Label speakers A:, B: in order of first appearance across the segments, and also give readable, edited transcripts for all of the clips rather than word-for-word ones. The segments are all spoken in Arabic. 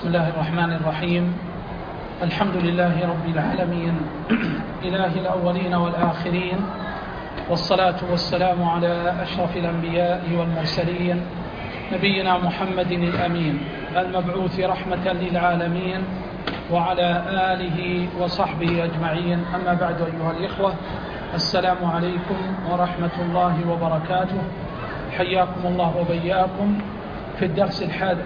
A: بسم الله الرحمن الرحيم. الحمد لله رب العالمين إله الأولين والآخرين، والصلاة والسلام على أشرف الأنبياء والمرسلين نبينا محمد الأمين المبعوث رحمة للعالمين وعلى آله وصحبه أجمعين. أما بعد أيها الإخوة، السلام عليكم ورحمة الله وبركاته. حياكم الله وبياكم في الدرس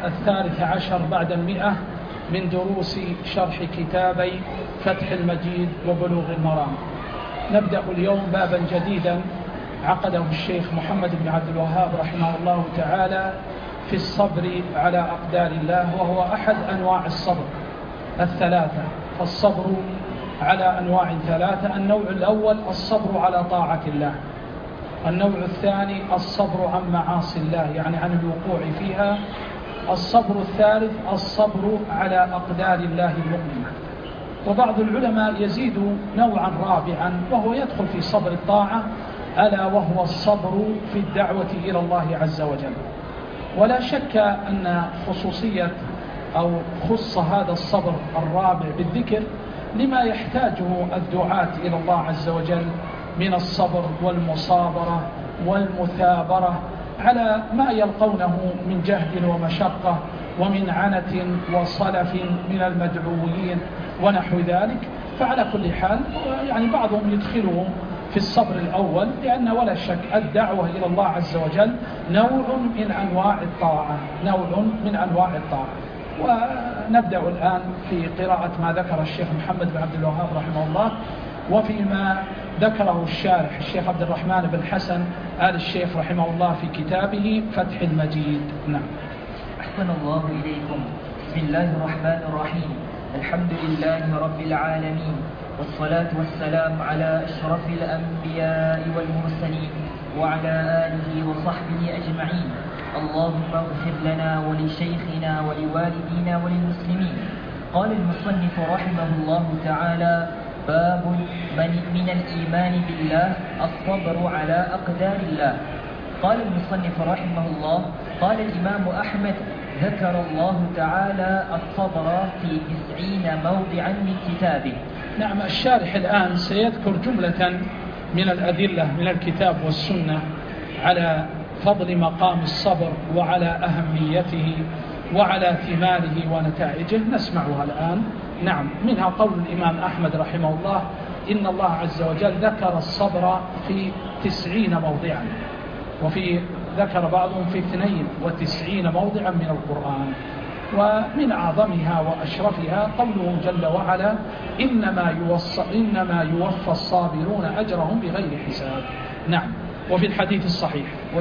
A: 13 بعد 100 من دروس شرح كتابي فتح المجيد وبلوغ المرام. نبدأ اليوم بابا جديدا عقده الشيخ محمد بن عبد الوهاب رحمه الله تعالى في الصبر على أقدار الله، وهو أحد أنواع الصبر الثلاثة. فالصبر على أنواع ثلاثة: النوع الأول الصبر على طاعة الله، النوع الثاني الصبر عن معاصي الله يعني عن الوقوع فيها، الصبر الثالث الصبر على أقدار الله المؤلمة. وبعض العلماء يزيد نوعا رابعا وهو يدخل في صبر الطاعة، ألا وهو الصبر في الدعوة إلى الله عز وجل. ولا شك أن خصوصية أو خص هذا الصبر الرابع بالذكر لما يحتاجه الدعاة إلى الله عز وجل من الصبر والمصابرة والمثابرة على ما يلقونه من جهد ومشقة ومن عنة وصلف من المدعوين ونحو ذلك. فعلى كل حال يعني بعضهم يدخلهم في الصبر الأول، لأن ولا شك الدعوة إلى الله عز وجل نوع من أنواع الطاعة، نوع من أنواع الطاعة. ونبدأ الآن في قراءة ما ذكر الشيخ محمد بن عبد الوهاب رحمه الله، وفيما ذكره الشارح الشيخ عبد الرحمن بن حسن آل الشيخ رحمه الله في كتابه فتح المجيد. نعم.
B: أحسن الله إليكم. بسم الله الرحمن الرحيم. الحمد لله رب العالمين، والصلاة والسلام على أشرف الأنبياء والمرسلين وعلى آله وصحبه أجمعين. اللهم اغفر لنا ولشيخنا ولوالدينا وللمسلمين. قال المصنف رحمه الله تعالى: باب من الإيمان بالله الصبر على أقدار الله. قال المصنف رحمه الله: قال الإمام أحمد: ذكر الله تعالى الصبر في 90 موضعا من كتابه.
A: نعم. الشارح الآن سيذكر جملة من الأدلة من الكتاب والسنة على فضل مقام الصبر وعلى أهميته وعلى ثماره ونتائجه، نسمعها الآن. نعم. منها قول الإمام أحمد رحمه الله: إن الله عز وجل ذكر الصبر في 90 موضعا، وفي ذكر بعضهم في 92 موضعا من القرآن. ومن أعظمها وأشرفها قوله جل وعلا: إنما يوفى الصابرون أجرهم بغير حساب. نعم. وفي الحديث الصحيح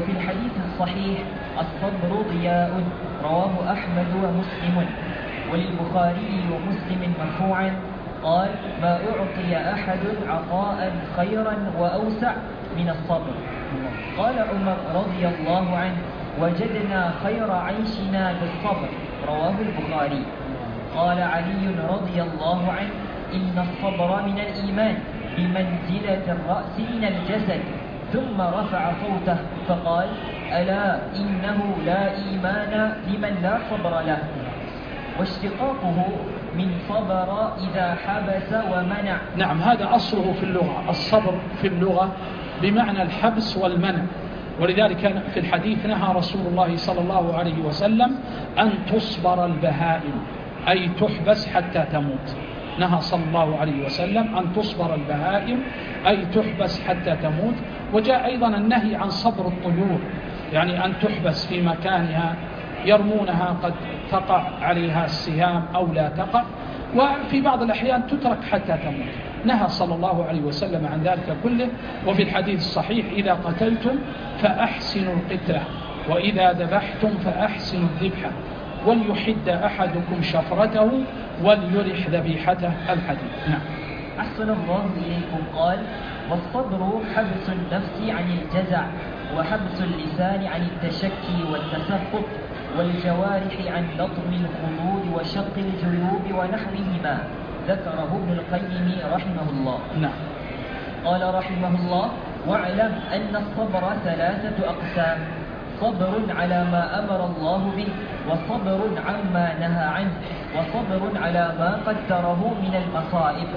B: الصبر ضياء، رواه أحمد ومسلم. وللبخاري ومسلم مرفوعا قال: ما أعطي أحد عطاء خيرا وأوسع من الصبر. قال عمر رضي الله عنه: وجدنا خير عيشنا بالصبر، رواه البخاري. قال علي رضي الله عنه: إن الصبر من الإيمان بمنزلة الرأس من الجسد. ثم رفع صوته فقال: ألا إنه لا إيمان لمن لا صبر له. واشتقاقه من صبر إذا حبس ومنع.
A: نعم. هذا أصله في اللغة، الصبر في اللغة بمعنى الحبس والمنع. ولذلك في الحديث نهى رسول الله صلى الله عليه وسلم أن تصبر البهائم، أي تحبس حتى تموت. نهى صلى الله عليه وسلم أن تصبر البهائم، أي تحبس حتى تموت. وجاء أيضا النهي عن صبر الطيور، يعني أن تحبس في مكانها يرمونها قد تقع عليها السهام أو لا تقع، وفي بعض الأحيان تترك حتى تموت. نهى صلى الله عليه وسلم عن ذلك كله. وفي الحديث الصحيح: إذا قتلتم فأحسنوا القتلة، وإذا ذبحتم فأحسنوا الذبحة، وليحد أحدكم شفرته وليرح ذبيحته. الحديث. نعم.
B: أحسن الله إليكم. قال: والصبر حبس النفس عن الجزع، وحبس اللسان عن التشكي والتسخط، والجوارح عن لطم الخدود وشق الجيوب ونحوهما. ذكره ابن القيم رحمه الله.
A: نعم.
B: قال رحمه الله: واعلم أن الصبر 3 أقسام: صبر على ما أمر الله به، وصبر عما نهى عنه، وصبر على ما قدره من المصائب.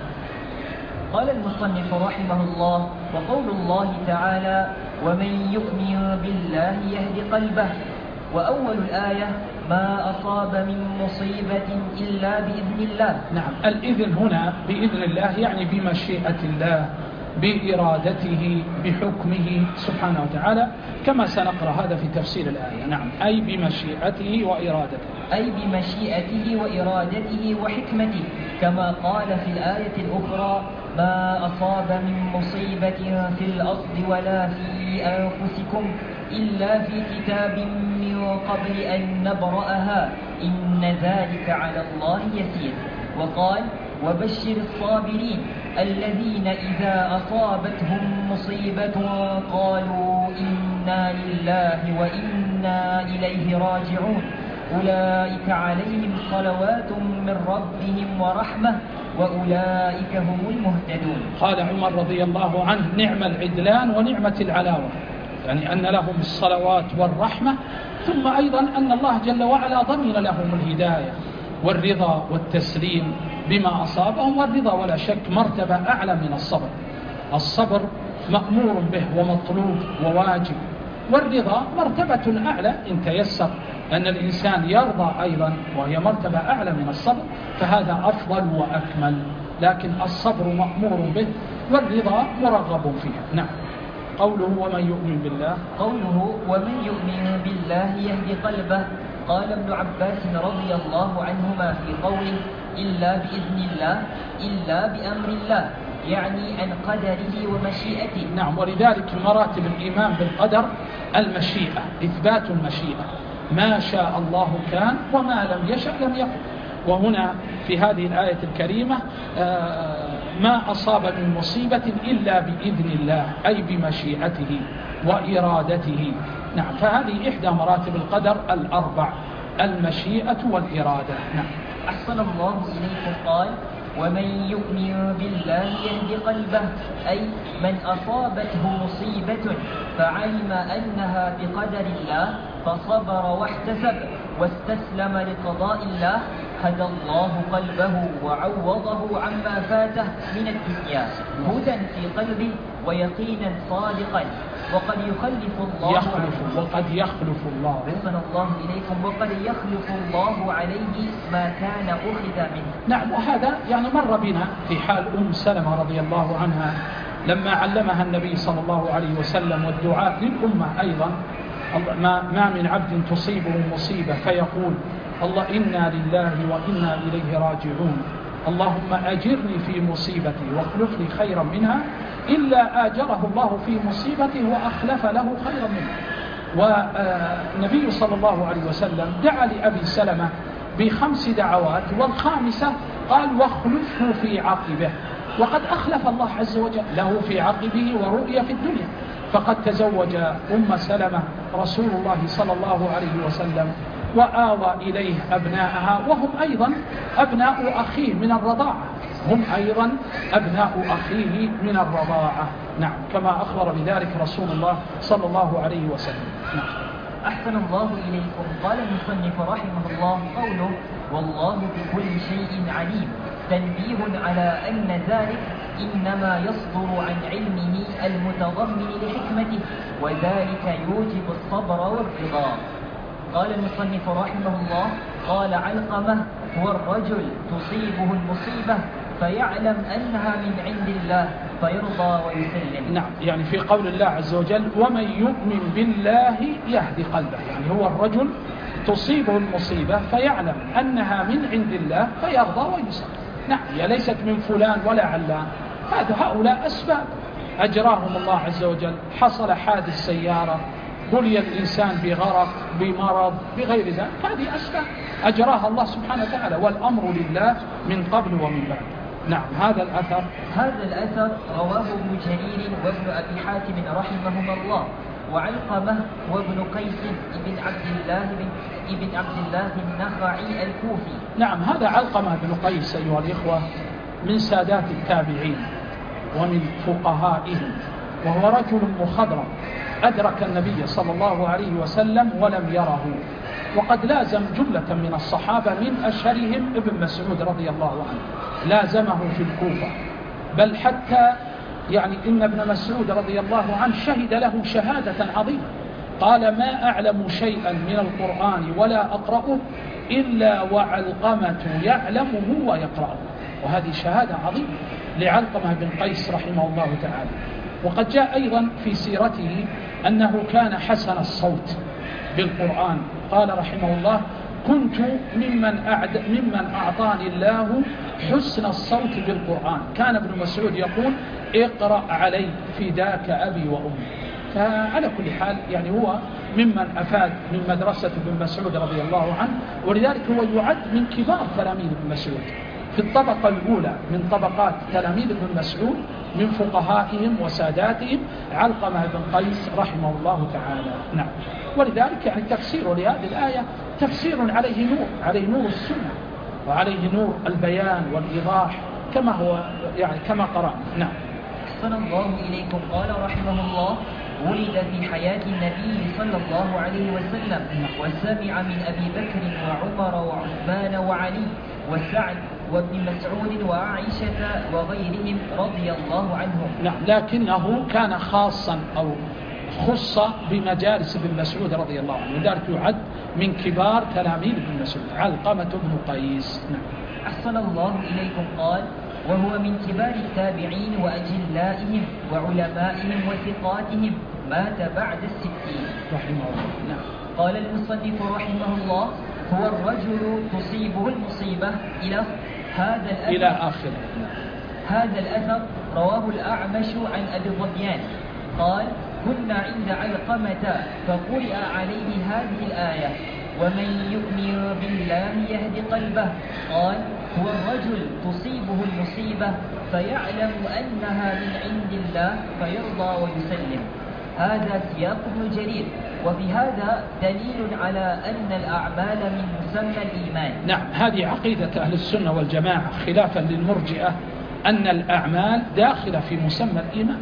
B: قال المصنف رحمه الله: وقول الله تعالى: ومن يؤمن بالله يهد قلبه. وأول الآية: ما أصاب من مصيبة إلا بإذن الله.
A: نعم، الإذن هنا بإذن الله يعني بمشيئة الله، بإرادته، بحكمه سبحانه وتعالى، كما سنقرأ هذا في تفسير الآية. نعم، أي بمشيئته وإرادته،
B: أي بمشيئته وإرادته وحكمته، كما قال في الآية الأخرى: ما أصاب من مصيبة في الأرض ولا في أنفسكم إلا في كتاب من قبل أن نبرأها إن ذلك على الله يسير. وقال: وبشر الصابرين الذين إذا أصابتهم مصيبة قالوا إنا لله وإنا إليه راجعون أولئك عليهم صلوات من ربهم ورحمة وأولئك هم المهتدون.
A: قال عمر رضي الله عنه: نعم العدلان ونعمة العلاوة، يعني أن لهم الصلوات والرحمة، ثم أيضا أن الله جل وعلا ضمن لهم الهداية والرضا والتسليم بما أصابهم. والرضا ولا شك مرتبة أعلى من الصبر. الصبر مأمور به ومطلوب وواجب، والرضا مرتبة أعلى إن تيسر أن الإنسان يرضى أيضا، وهي مرتبة أعلى من الصبر، فهذا أفضل وأكمل. لكن الصبر مأمور به والرضا مرغب فيه. نعم. قوله: ومن يؤمن بالله.
B: قوله: ومن يؤمن بالله يهدي قلبه. قال ابن عباس رضي الله عنهما في قوله: إلا بإذن الله، إلا بأمر الله، يعني عن قدره ومشيئته.
A: نعم، ولذلك مراتب الإيمان بالقدر المشيئة، إثبات المشيئة، ما شاء الله كان وما لم يشأ لم يكن. وهنا في هذه الآية الكريمة ما أصاب من مصيبة إلا بإذن الله، أي بمشيئته وإرادته. نعم، فهذه إحدى مراتب القدر الأربع: المشيئة والإرادة. نعم.
B: أحسن الله إليكم. قال: ومن يؤمن بالله يهدي قلبه، أي من أصابته مصيبة فعلم أنها بقدر الله فصبر واحتسب واستسلم لقضاء الله، هدى الله قلبه وعوضه عما فاته من الدنيا هدى في قلبه ويقينا صادقا. وقد يخلف الله أحسن الله إليكم. وقد يخلف الله عليه ما كان أخذ منه.
A: نعم، وهذا يعني مر بنا في حال أم سلمة رضي الله عنها لما علمها النبي صلى الله عليه وسلم، والدعاء للأمة أيضا: ما من عبد تصيبه مصيبة فيقول: الله إنا لله وإنا إليه راجعون، اللهم أجرني في مصيبتي واخلف لي خيرا منها، إلا آجره الله في مصيبته وأخلف له خيرا منها. والنبي صلى الله عليه وسلم دعا لأبي سلمة ب5 دعوات، والخامسة قال: واخلفه في عقبه. وقد أخلف الله عز وجل له في عقبه ورؤية في الدنيا، فقد تزوج أم سلمة رسول الله صلى الله عليه وسلم وآوى إليه أبناءها، وهم أيضا أبناء أخيه من الرضاعة، هم أيضا أبناء أخيه من الرضاعة. نعم، كما أخبر بذلك رسول الله صلى الله عليه وسلم. نعم.
B: أحسن الله إليكم. قال المصنف رحمه الله: قوله: والله بكل شيء عليم، تنبيه على أن ذلك إنما يصدر عن علمه المتضمن لحكمته، وذلك يوجب الصبر والرضا. قال المصنف رحمه الله: قال علقمة: هو الرجل تصيبه المصيبة فيعلم أنها من عند الله فيرضى ويسلم.
A: نعم، يعني في قول الله عز وجل: ومن يؤمن بالله يهدي قلبه، يعني هو الرجل تصيبه المصيبة فيعلم أنها من عند الله فيرضى ويسلم. نعم، هي ليست من فلان ولا علان، هؤلاء أسباب أجراهم الله عز وجل. حصل حادث سيارة، بلي الإنسان بغرق، بمرض، بغير ذلك، هذه أسباب أجراها الله سبحانه وتعالى، والأمر لله من قبل ومن بعد. نعم. هذا
B: الأثر رواه ابن جرير وابن أبي حاتم رحمهما الله، وعلقمة وابن قيس ابن عبد الله النخعي الكوفي.
A: نعم، هذا علقمة بن قيس أيها الإخوة من سادات التابعين ومن فقهائهم، وهو رجل مخضرم أدرك النبي صلى الله عليه وسلم ولم يره، وقد لازم جملة من الصحابة من أشهرهم ابن مسعود رضي الله عنه، لازمه في الكوفة، بل حتى يعني إن ابن مسعود رضي الله عنه شهد له شهادة عظيمة، قال: ما أعلم شيئا من القرآن ولا أقرأه إلا وعلقمة يعلمه ويقرأه. وهذه شهادة عظيمة لعلقمة بن قيس رحمه الله تعالى. وقد جاء أيضا في سيرته أنه كان حسن الصوت بالقرآن، قال رحمه الله: كنت ممن أعطاني الله حسن الصوت بالقرآن. كان ابن مسعود يقول: اقرأ علي فداك أبي وأمي. فعلى كل حال يعني هو ممن أفاد من مدرسة ابن مسعود رضي الله عنه، ولذلك هو يعد من كبار تلاميذ ابن مسعود في الطبقة الأولى من طبقات تلاميذ ابن مسعود، من فقهائهم وساداتهم علقمة بن قيس رحمه الله تعالى. نعم. ولذلك يعني تفسير لهذه الآية تفسير عليه نور السنة، وعليه نور البيان والإيضاح كما هو يعني كما قرأنا. نعم.
B: أحسن الله إليكم. قال رحمه الله: ولد في حياة النبي صلى الله عليه وسلم، وسمع من أبي بكر وعمر وعثمان وعلي وسعد وابن مسعود وعائشة وغيرهم رضي الله عنهم.
A: نعم، لكنه كان خاصا أو خص بمجالس ابن مسعود رضي الله عنه، لذلك يعد من كبار تلاميذ ابن مسعود علقمة بن قيس. نعم.
B: أحسن الله إليكم. قال: وهو من كبار التابعين وأجلائهم وعلمائهم وثقاتهم، مات بعد 60
A: رحمه الله. نعم.
B: قال المصنف رحمه الله: هو الرجل تصيبه المصيبة إلى هذا الأثر.
A: إلى آخر.
B: هذا الأثر رواه الأعمش عن أبي الظبيان قال: كنا عند علقمة فقرئ عليه هذه الآية: ومن يؤمن بالله يهد قلبه. قال: هو الرجل تصيبه المصيبة فيعلم أنها من عند الله فيرضى ويسلم. هذا سياق ابن جرير. وفي هذا دليل على أن الأعمال من مسمى الإيمان.
A: نعم، هذه عقيدة أهل السنة والجماعة خلافا للمرجئة، أن الأعمال داخلة في مسمى الإيمان.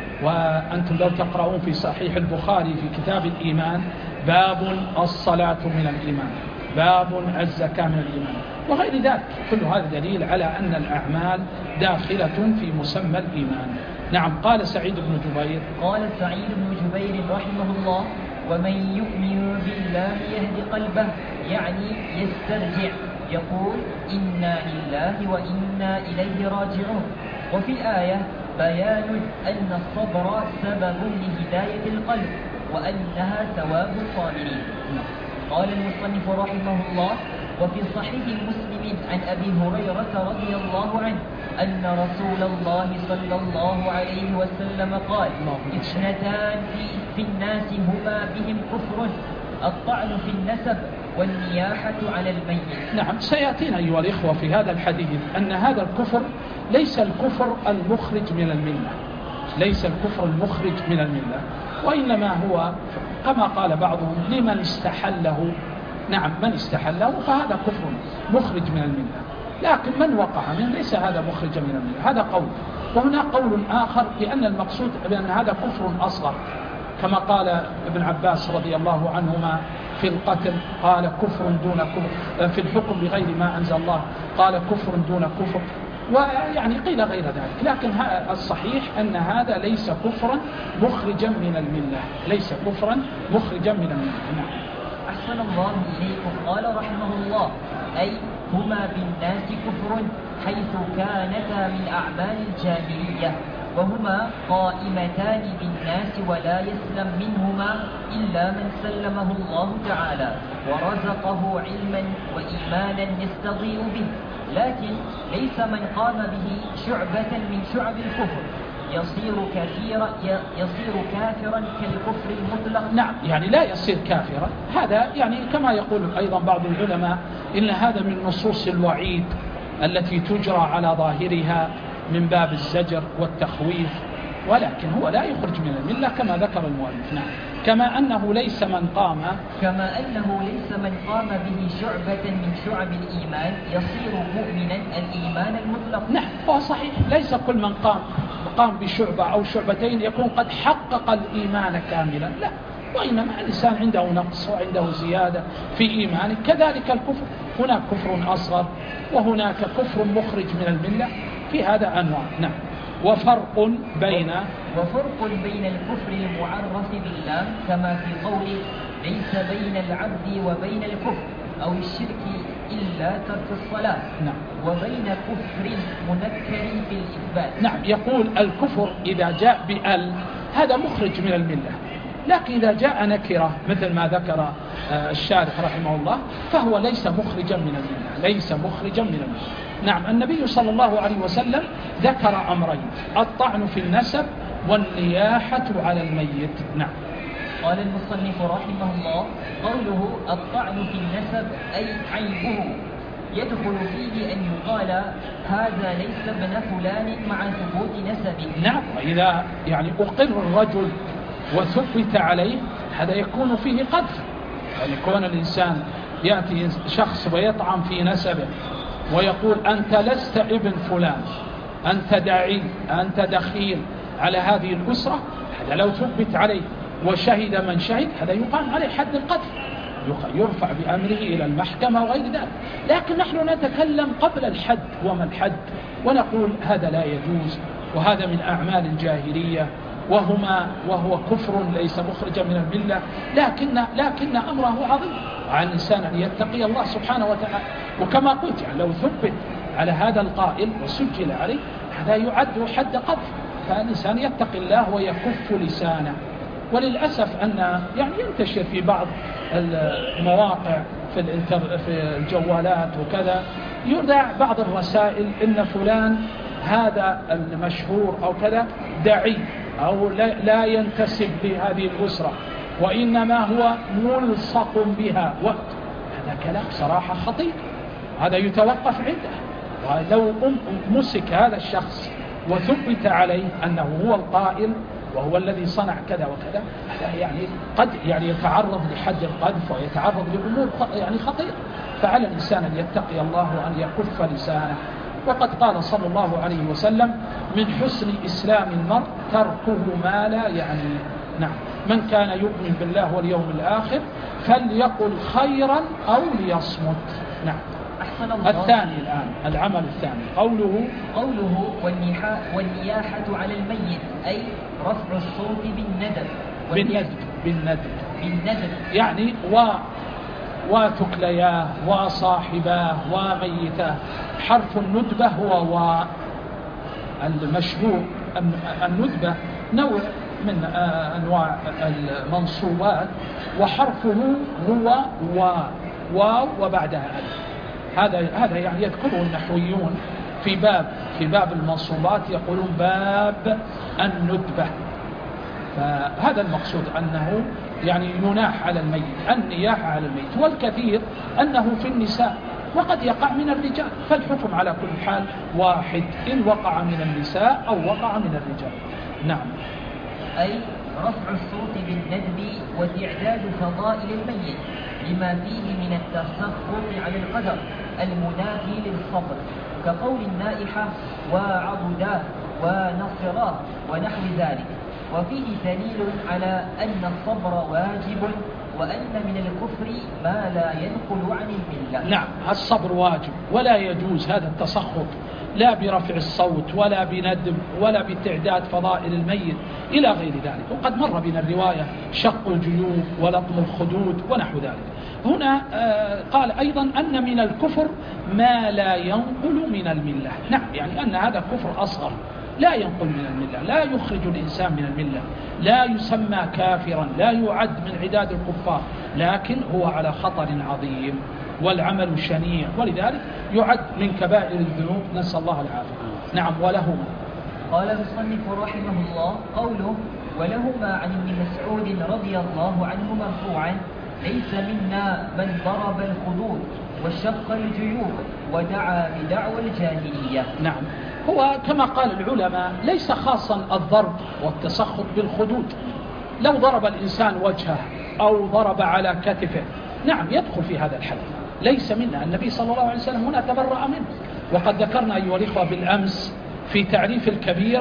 A: وأنتم لو تقرؤون في صحيح البخاري في كتاب الإيمان: باب الصلاة من الإيمان، باب الزكاة من الإيمان، وغير ذلك، كل هذا دليل على أن الأعمال داخلة في مسمى الإيمان. نعم. قال سعيد بن جبير:
B: قال سعيد بن جبير رحمه الله: ومن يؤمن بالله يهد قلبه، يعني يسترجع، يقول: إنا لله وإنا إليه راجعون. وفي الآية بيان أن الصبر سبب لهداية القلب، وأنها ثواب الصابرين. قال المصنف رحمه الله: وفي صحيح مسلم عن أبي هريرة رضي الله عنه أن رسول الله صلى الله عليه وسلم قال: اثنتان في الناس هما بهم كفر: الطعن في النسب والنياحة على الميت.
A: نعم، سيأتينا أيها الإخوة في هذا الحديث أن هذا الكفر ليس الكفر المخرج من الملة، ليس الكفر المخرج من الملة، وإنما هو كما قال بعضهم: لمن استحله. نعم، من استحله فهذا كفر مخرج من الملة، لكن من وقع منه ليس هذا مخرج من الملة. هذا قول. وهناك قول آخر بأن المقصود بأن هذا كفر أصغر، كما قال ابن عباس رضي الله عنهما في القتل، قال: كفر دون كفر، في الحكم بغير ما أنزل الله قال: كفر دون كفر، ويعني قيل غير ذلك. لكن الصحيح أن هذا ليس كفرا مخرجا من الملة، ليس كفرا مخرجا من الملة. نعم.
B: أحسن الله إليكم. قال رحمه الله: أي هما بالناس كفر، حيث كانتا من أعمال الجاهلية، وهما قائمتان بالناس ولا يسلم منهما إلا من سلمه الله تعالى ورزقه علما وإيمانا يستضيء به، لكن ليس من قام به شعبة من شعب الكفر يصير كافرا كالكفر المطلق.
A: نعم، يعني لا يصير كافرا. هذا يعني كما يقول أيضا بعض العلماء إن هذا من نصوص الوعيد التي تجرى على ظاهرها من باب الزجر والتخويف، ولكن هو لا يخرج من الملة كما ذكر المؤلف. نعم. كما أنه ليس من قام به شعبة من شعب الإيمان يصير مؤمنا الإيمان المطلق. نعم، هو صحيح، ليس كل من قام قام بشعبة أو شعبتين يكون قد حقق الإيمان كاملا، لا، وإنما الإنسان عنده نقص وعنده زيادة في إيمانه. كذلك الكفر، هناك كفر أصغر وهناك كفر مخرج من الملة، في هذا أنواع. نعم. وفرق بين
B: الكفر المعرف بالله كما في قوله ليس بين العبد وبين الكفر أو الشرك إلا ترك الصلاة.
A: نعم.
B: وبين كفر منكر بالإثبات.
A: نعم. يقول الكفر إذا جاء بأل هذا مخرج من الملة، لكن إذا جاء نكرة مثل ما ذكر الشارح رحمه الله فهو ليس مخرجا من الملة، ليس مخرجا من الملة. نعم. النبي صلى الله عليه وسلم ذكر أمرين: الطعن في النسب والنياحة على الميت. نعم.
B: قال المصنف رحمه الله: قوله الطعن في النسب أي عيبه، يدخل فيه أن يقال هذا ليس ابن فلان مع ثبوت نسبه.
A: نعم. إذا يعني أقر الرجل وثبت عليه هذا يكون فيه قذف، يعني كون الإنسان يأتي شخص ويطعن في نسبه ويقول أنت لست ابن فلان، أنت داعي، أنت دخيل على هذه الأسرة، هذا لو ثبت عليه وشهد من شهد هذا يقام عليه حد القذف، يرفع بأمره إلى المحكمة وغير ذلك. لكن نحن نتكلم قبل الحد، وما الحد، ونقول هذا لا يجوز وهذا من أعمال الجاهلية وهو كفر ليس مخرجا من الملة، لكن أمره عظيم، على الإنسان أن يتقي الله سبحانه وتعالى. وكما قلت يعني لو ثبت على هذا القائل وسجل عليه هذا يعد حد قذف، فالإنسان يتقي الله ويكف لسانه. وللأسف أن يعني ينتشر في بعض المواقع في الجوالات وكذا يذاع بعض الرسائل إن فلان هذا المشهور أو كذا داعي أو لا ينتسب لهذه الأسرة وإنما هو ملصق بها، هذا كلام صراحة خطير، هذا يتوقف عنده. ولو مسك هذا الشخص وثبت عليه أنه هو القائل وهو الذي صنع كذا وكذا، هذا يعني قد يعني يتعرض لحد القذف ويتعرض لأمور يعني خطيرة. فعلى الإنسان أن يتقي الله وأن يكف لسانه. وقد قال صلى الله عليه وسلم: من حسن إسلام المرء تركه ما لا يعنيه. نعم. من كان يؤمن بالله واليوم الآخر فليقل خيرا أو ليصمت. نعم. الثاني الآن العمل الثاني قوله
B: والنياحة على الميت أي رفع الصوت بالندب
A: يعني وتكلياه وصاحباه وميتاه. حرف الندبة هو والمشهور الندبة نوع من أنواع المنصوبات وحرفه هو واو وبعدها ألف. هذا يعني يذكره النحويون في باب المنصوبات، يقولون باب الندبة. فهذا المقصود أنه يعني يناح على الميت، النياحة على الميت. والكثير أنه في النساء وقد يقع من الرجال، فالحكم على كل حال واحد إن وقع من النساء أو وقع من الرجال. نعم.
B: أي رفع الصوت بالندب وتعداد فضائل الميت لما فيه من التسخط على القدر المنافي للصبر، كقول النائحة وعضداه ونصراه ونحو ذلك. وفيه دليل على أن الصبر واجب وأن من الكفر ما لا ينقل عن الملة.
A: نعم. الصبر واجب ولا يجوز هذا التسخط لا برفع الصوت ولا بندب ولا بتعداد فضائل الميت إلى غير ذلك. وقد مر بنا الرواية شق الجيوب ولطم الخدود ونحو ذلك. هنا قال أيضا أن من الكفر ما لا ينقل من الملة. نعم. يعني أن هذا كفر أصغر لا ينقل من الملة، لا يخرج الإنسان من الملة، لا يسمى كافرا، لا يعد من عداد الكفار، لكن هو على خطر عظيم والعمل شنيع، ولذلك يعد من كبائر الذنوب، نسأل الله العافية. نعم. ولهما
B: قال المصنف رحمه الله قوله ولهما عن ابن مسعود رضي الله عنه مرفوعا: ليس منا من ضرب الخدود وشق الجيوب ودعا بدعوى الجاهلية.
A: نعم. هو كما قال العلماء ليس خاصا الضرب والتسخط بالخدود، لو ضرب الإنسان وجهه أو ضرب على كتفه نعم يدخل في هذا الحد، ليس منا. النبي صلى الله عليه وسلم هنا تبرأ منه. وقد ذكرنا أيها الإخوة بالأمس في تعريف الكبيرة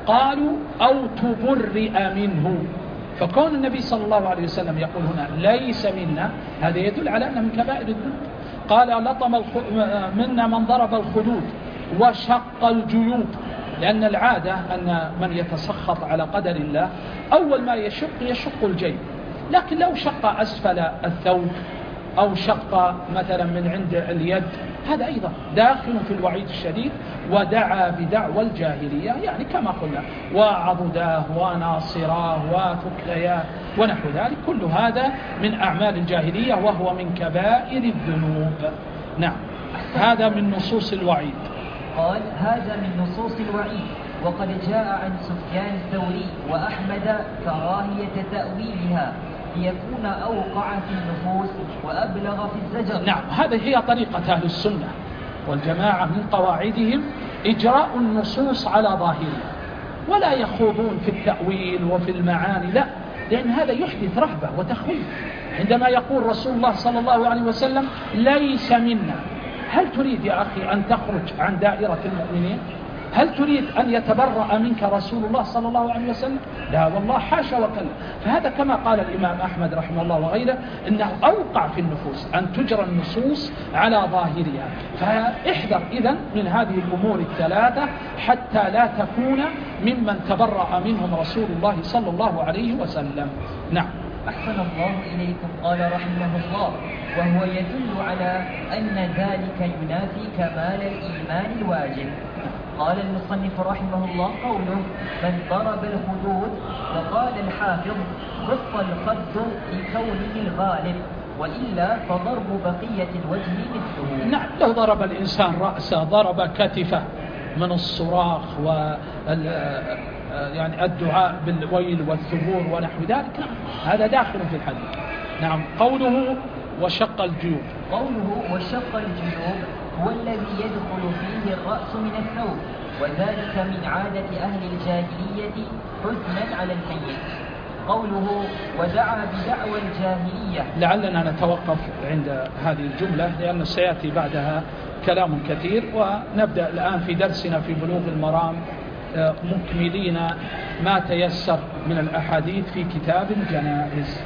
A: قالوا أو تبرئ منه. فكون النبي صلى الله عليه وسلم يقول هنا ليس منا، هذا يدل على أنه من كبائر الذنوب. قال لطم منا من ضرب الخدود وشق الجيوب، لأن العادة أن من يتسخط على قدر الله أول ما يشق الجيب، لكن لو شق أسفل الثوب أو شق مثلا من عند اليد هذا أيضا داخل في الوعيد الشديد. ودعا بدعوى الجاهلية، يعني كما قلنا وعضداه وناصراه وثكلياه ونحو ذلك، كل هذا من أعمال الجاهلية وهو من كبائر الذنوب. نعم، هذا من نصوص الوعيد.
B: قال هذا من نصوص الوعيد. وقد جاء عن سفيان الثوري وأحمد كراهية تأويلها ليكون أوقع في النفوس وأبلغ في الزجر.
A: نعم، هذه هي طريقة أهل السنة والجماعة من قواعدهم إجراء النصوص على ظاهرها، ولا يخوضون في التأويل وفي المعاني، لا، لأن هذا يحدث رهبة وتخويف. عندما يقول رسول الله صلى الله عليه وسلم ليس منا، هل تريد يا أخي أن تخرج عن دائرة المؤمنين؟ هل تريد أن يتبرأ منك رسول الله صلى الله عليه وسلم؟ لا والله، حاشا وكلا. فهذا كما قال الإمام أحمد رحمه الله وغيره إنه أوقع في النفوس أن تجرى النصوص على ظاهرها. فاحذر إذن من هذه الأمور الثلاثة حتى لا تكون ممن تبرأ منهم رسول الله صلى الله عليه وسلم. نعم.
B: أحسن الله إليكم. قال رحمه الله: وهو يدل على أن ذلك ينافي كمال الإيمان الواجب. قال المصنف رحمه الله: قوله من ضرب الخدود، وقال الحافظ خف الخد لكونه الغالب، وإلا فضرب بقية الوجه مثله.
A: نعم، لو ضرب الإنسان رأسه، ضرب كتفه من الصراخ يعني الدعاء بالويل والثبور ونحو ذلك، نعم هذا داخل في الحديث. نعم. قوله وشق الجيوب،
B: قوله وشق الجيوب هو الذي يدخل فيه الرأس من الثوب، وذلك من عادة أهل الجاهلية حزنا على الميت. قوله ودعا بدعوى الجاهلية،
A: لعلنا نتوقف عند هذه الجملة لأن سيأتي بعدها كلام كثير، ونبدأ الآن في درسنا في بلوغ المرام مكملين ما تيسر من الأحاديث في كتاب الجنائز.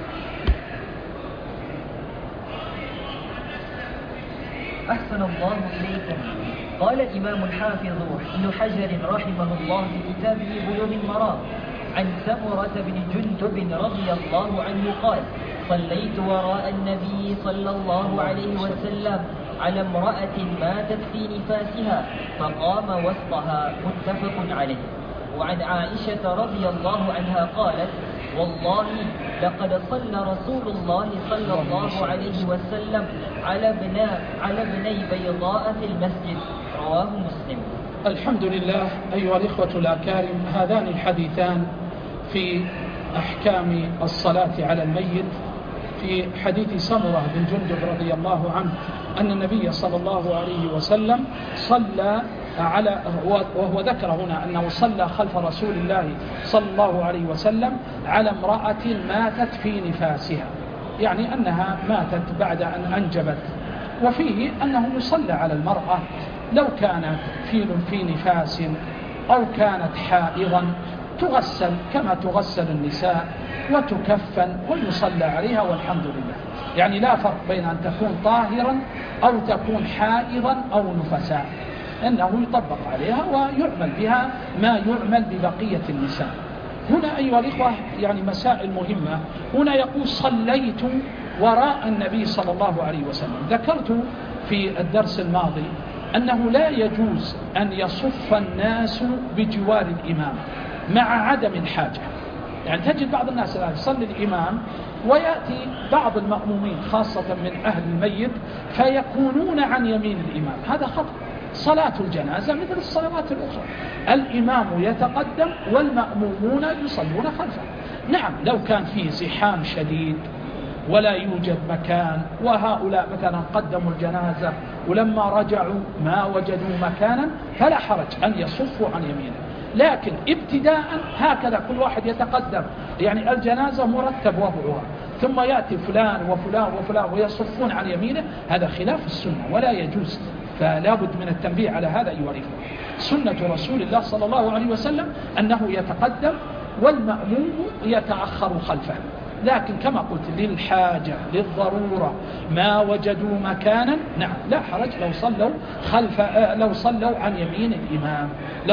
B: أحسن الله إليكم. قال الإمام الحافظ ابن حجر رحمه الله في كتابه بلوغ المرام عن سمرة بن جندب رضي الله عنه قال: صليت وراء النبي صلى الله عليه وسلم على امرأة ماتت في نفاسها فقام وسطها، متفق عليه. وعن عائشة رضي الله عنها قالت: والله لقد صلى رسول الله صلى الله عليه وسلم على ابني بيضاء في المسجد. رواه مسلم.
A: الحمد لله. أيها الإخوة الأكارم، هذان الحديثان في أحكام الصلاة على الميت. في حديث سمرة بن جندب رضي الله عنه أن النبي صلى الله عليه وسلم صلى على، وهو ذكر هنا أنه صلى خلف رسول الله صلى الله عليه وسلم على امرأة ماتت في نفاسها، يعني أنها ماتت بعد أن أنجبت. وفيه أنه يصلى على المرأة لو كانت في نفاس أو كانت حائضا، تغسل كما تغسل النساء وتكفن ويصلى عليها والحمد لله. يعني لا فرق بين أن تكون طاهرا أو تكون حائضا أو نفساء، أنه يطبق عليها ويعمل بها ما يعمل ببقية النساء. هنا أيها الإخوة يعني مسائل مهمة. هنا يقول صليت وراء النبي صلى الله عليه وسلم. ذكرت في الدرس الماضي أنه لا يجوز أن يصف الناس بجوار الإمام مع عدم الحاجة. يعني تجد بعض الناس الآن يصلي الإمام ويأتي بعض المأمومين خاصة من أهل الميت فيكونون عن يمين الإمام، هذا خطأ. صلاة الجنازة مثل الصلوات الأخرى، الإمام يتقدم والمأمومون يصلون خلفه. نعم لو كان فيه زحام شديد ولا يوجد مكان وهؤلاء مثلا قدموا الجنازة ولما رجعوا ما وجدوا مكانا فلا حرج أن يصفوا عن يمينه، لكن ابتداء هكذا كل واحد يتقدم، يعني الجنازة مرتب وضعها ثم يأتي فلان وفلان وفلان ويصفون عن يمينه، هذا خلاف السنة ولا يجوز. فلا بد من التنبيه على هذا أيها الإخوة. سنة رسول الله صلى الله عليه وسلم أنه يتقدم والمأموم يتأخر خلفه، لكن كما قلت للحاجة للضرورة ما وجدوا مكانا نعم لا حرج لو صلوا عن يمين الإمام،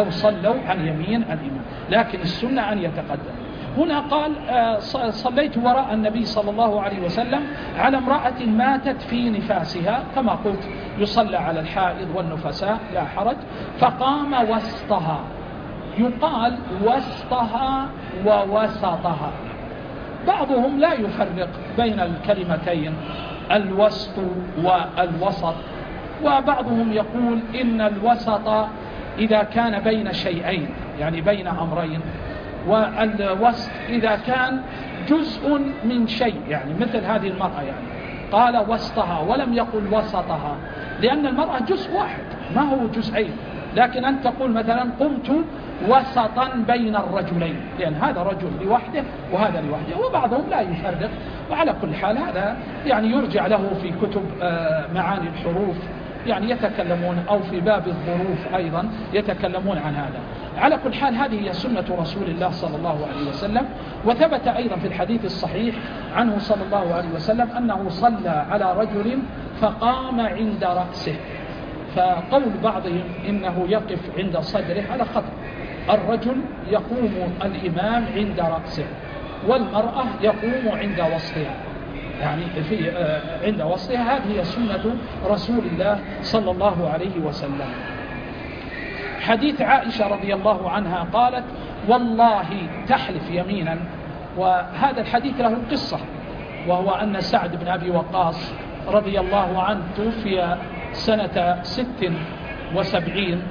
A: لكن السنة أن يتقدم. هنا قال صليت وراء النبي صلى الله عليه وسلم على امرأة ماتت في نفاسها، كما قلت يصلى على الحائض والنفساء لا حرج، فقام وسطها، يقال وسطها ووسطها، بعضهم لا يفرق بين الكلمتين الوسط والوسط، وبعضهم يقول إن الوسط إذا كان بين شيئين يعني بين أمرين، والوسط إذا كان جزء من شيء يعني مثل هذه المرأة يعني قال وسطها ولم يقل وسطها، لأن المرأة جزء واحد ما هو جزئين، لكن أن تقول مثلا قمت وسطا بين الرجلين، لأن هذا رجل لوحده وهذا لوحده، وبعضهم لا يفرق. وعلى كل حال هذا يعني يرجع له في كتب معاني الحروف يعني يتكلمون، أو في باب الظروف أيضا يتكلمون عن هذا. على كل حال هذه هي سنة رسول الله صلى الله عليه وسلم. وثبت أيضا في الحديث الصحيح عنه صلى الله عليه وسلم أنه صلى على رجل فقام عند رأسه، فقول بعضهم إنه يقف عند صدره على خطأ، الرجل يقوم الإمام عند رأسه، والمرأة يقوم عند وسطها، يعني عند وسطها. هذه هي سنة رسول الله صلى الله عليه وسلم. حديث عائشة رضي الله عنها قالت والله تحلف يمينا، وهذا الحديث له قصة، وهو أن سعد بن أبي وقاص رضي الله عنه توفي سنة 76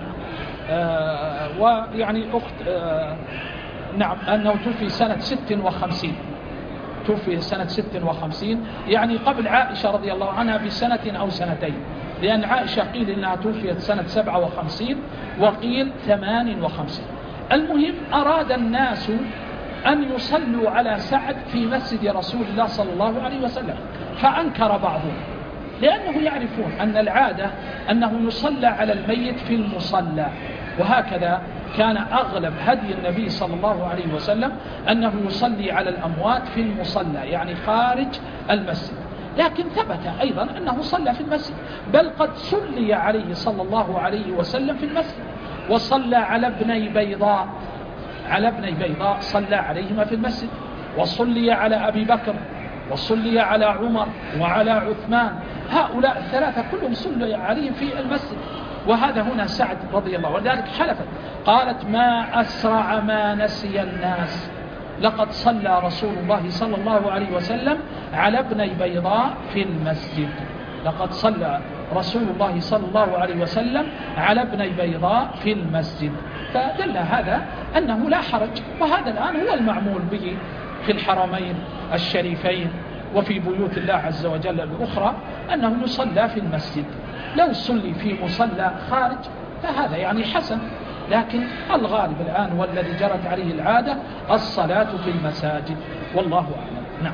A: ويعني نعم أنه توفي سنة 56، توفي سنة 56 يعني قبل عائشة رضي الله عنها بسنة أو سنتين، لأن عائشة قيل إنها توفيت سنة 57 وقيل 58. المهم أراد الناس أن يصلوا على سعد في مسجد رسول الله صلى الله عليه وسلم، فأنكر بعضهم، لأنه يعرفون أن العادة أنه يصلى على الميت في المصلى، وهكذا كان أغلب هدي النبي صلى الله عليه وسلم أنه يصلي على الأموات في المصلى يعني خارج المسجد. لكن ثبت أيضا أنه صلى في المسجد، بل قد صلي عليه صلى الله عليه وسلم في المسجد، وصلى على ابني بيضاء صلى عليهما في المسجد، وصلي على أبي بكر، وصلي على عمر وعلى عثمان، هؤلاء الثلاثة كلهم صلوا عليهم في المسجد. وهذا هنا سعد رضي الله عنه، ولذلك حلفت قالت ما أسرع ما نسي الناس، لقد صلى رسول الله صلى الله عليه وسلم على ابني بيضاء في المسجد، لقد صلى رسول الله صلى الله عليه وسلم على ابني بيضاء في المسجد، فدل هذا أنه لا حرج. وهذا الآن هو المعمول به في الحرمين الشريفين وفي بيوت الله عز وجل الأخرى، أنه يصلى في المسجد. لو صلي في مصلى خارج فهذا يعني حسن، لكن الغالب الآن والذي جرت عليه العادة الصلاة في المساجد، والله أعلم. نعم.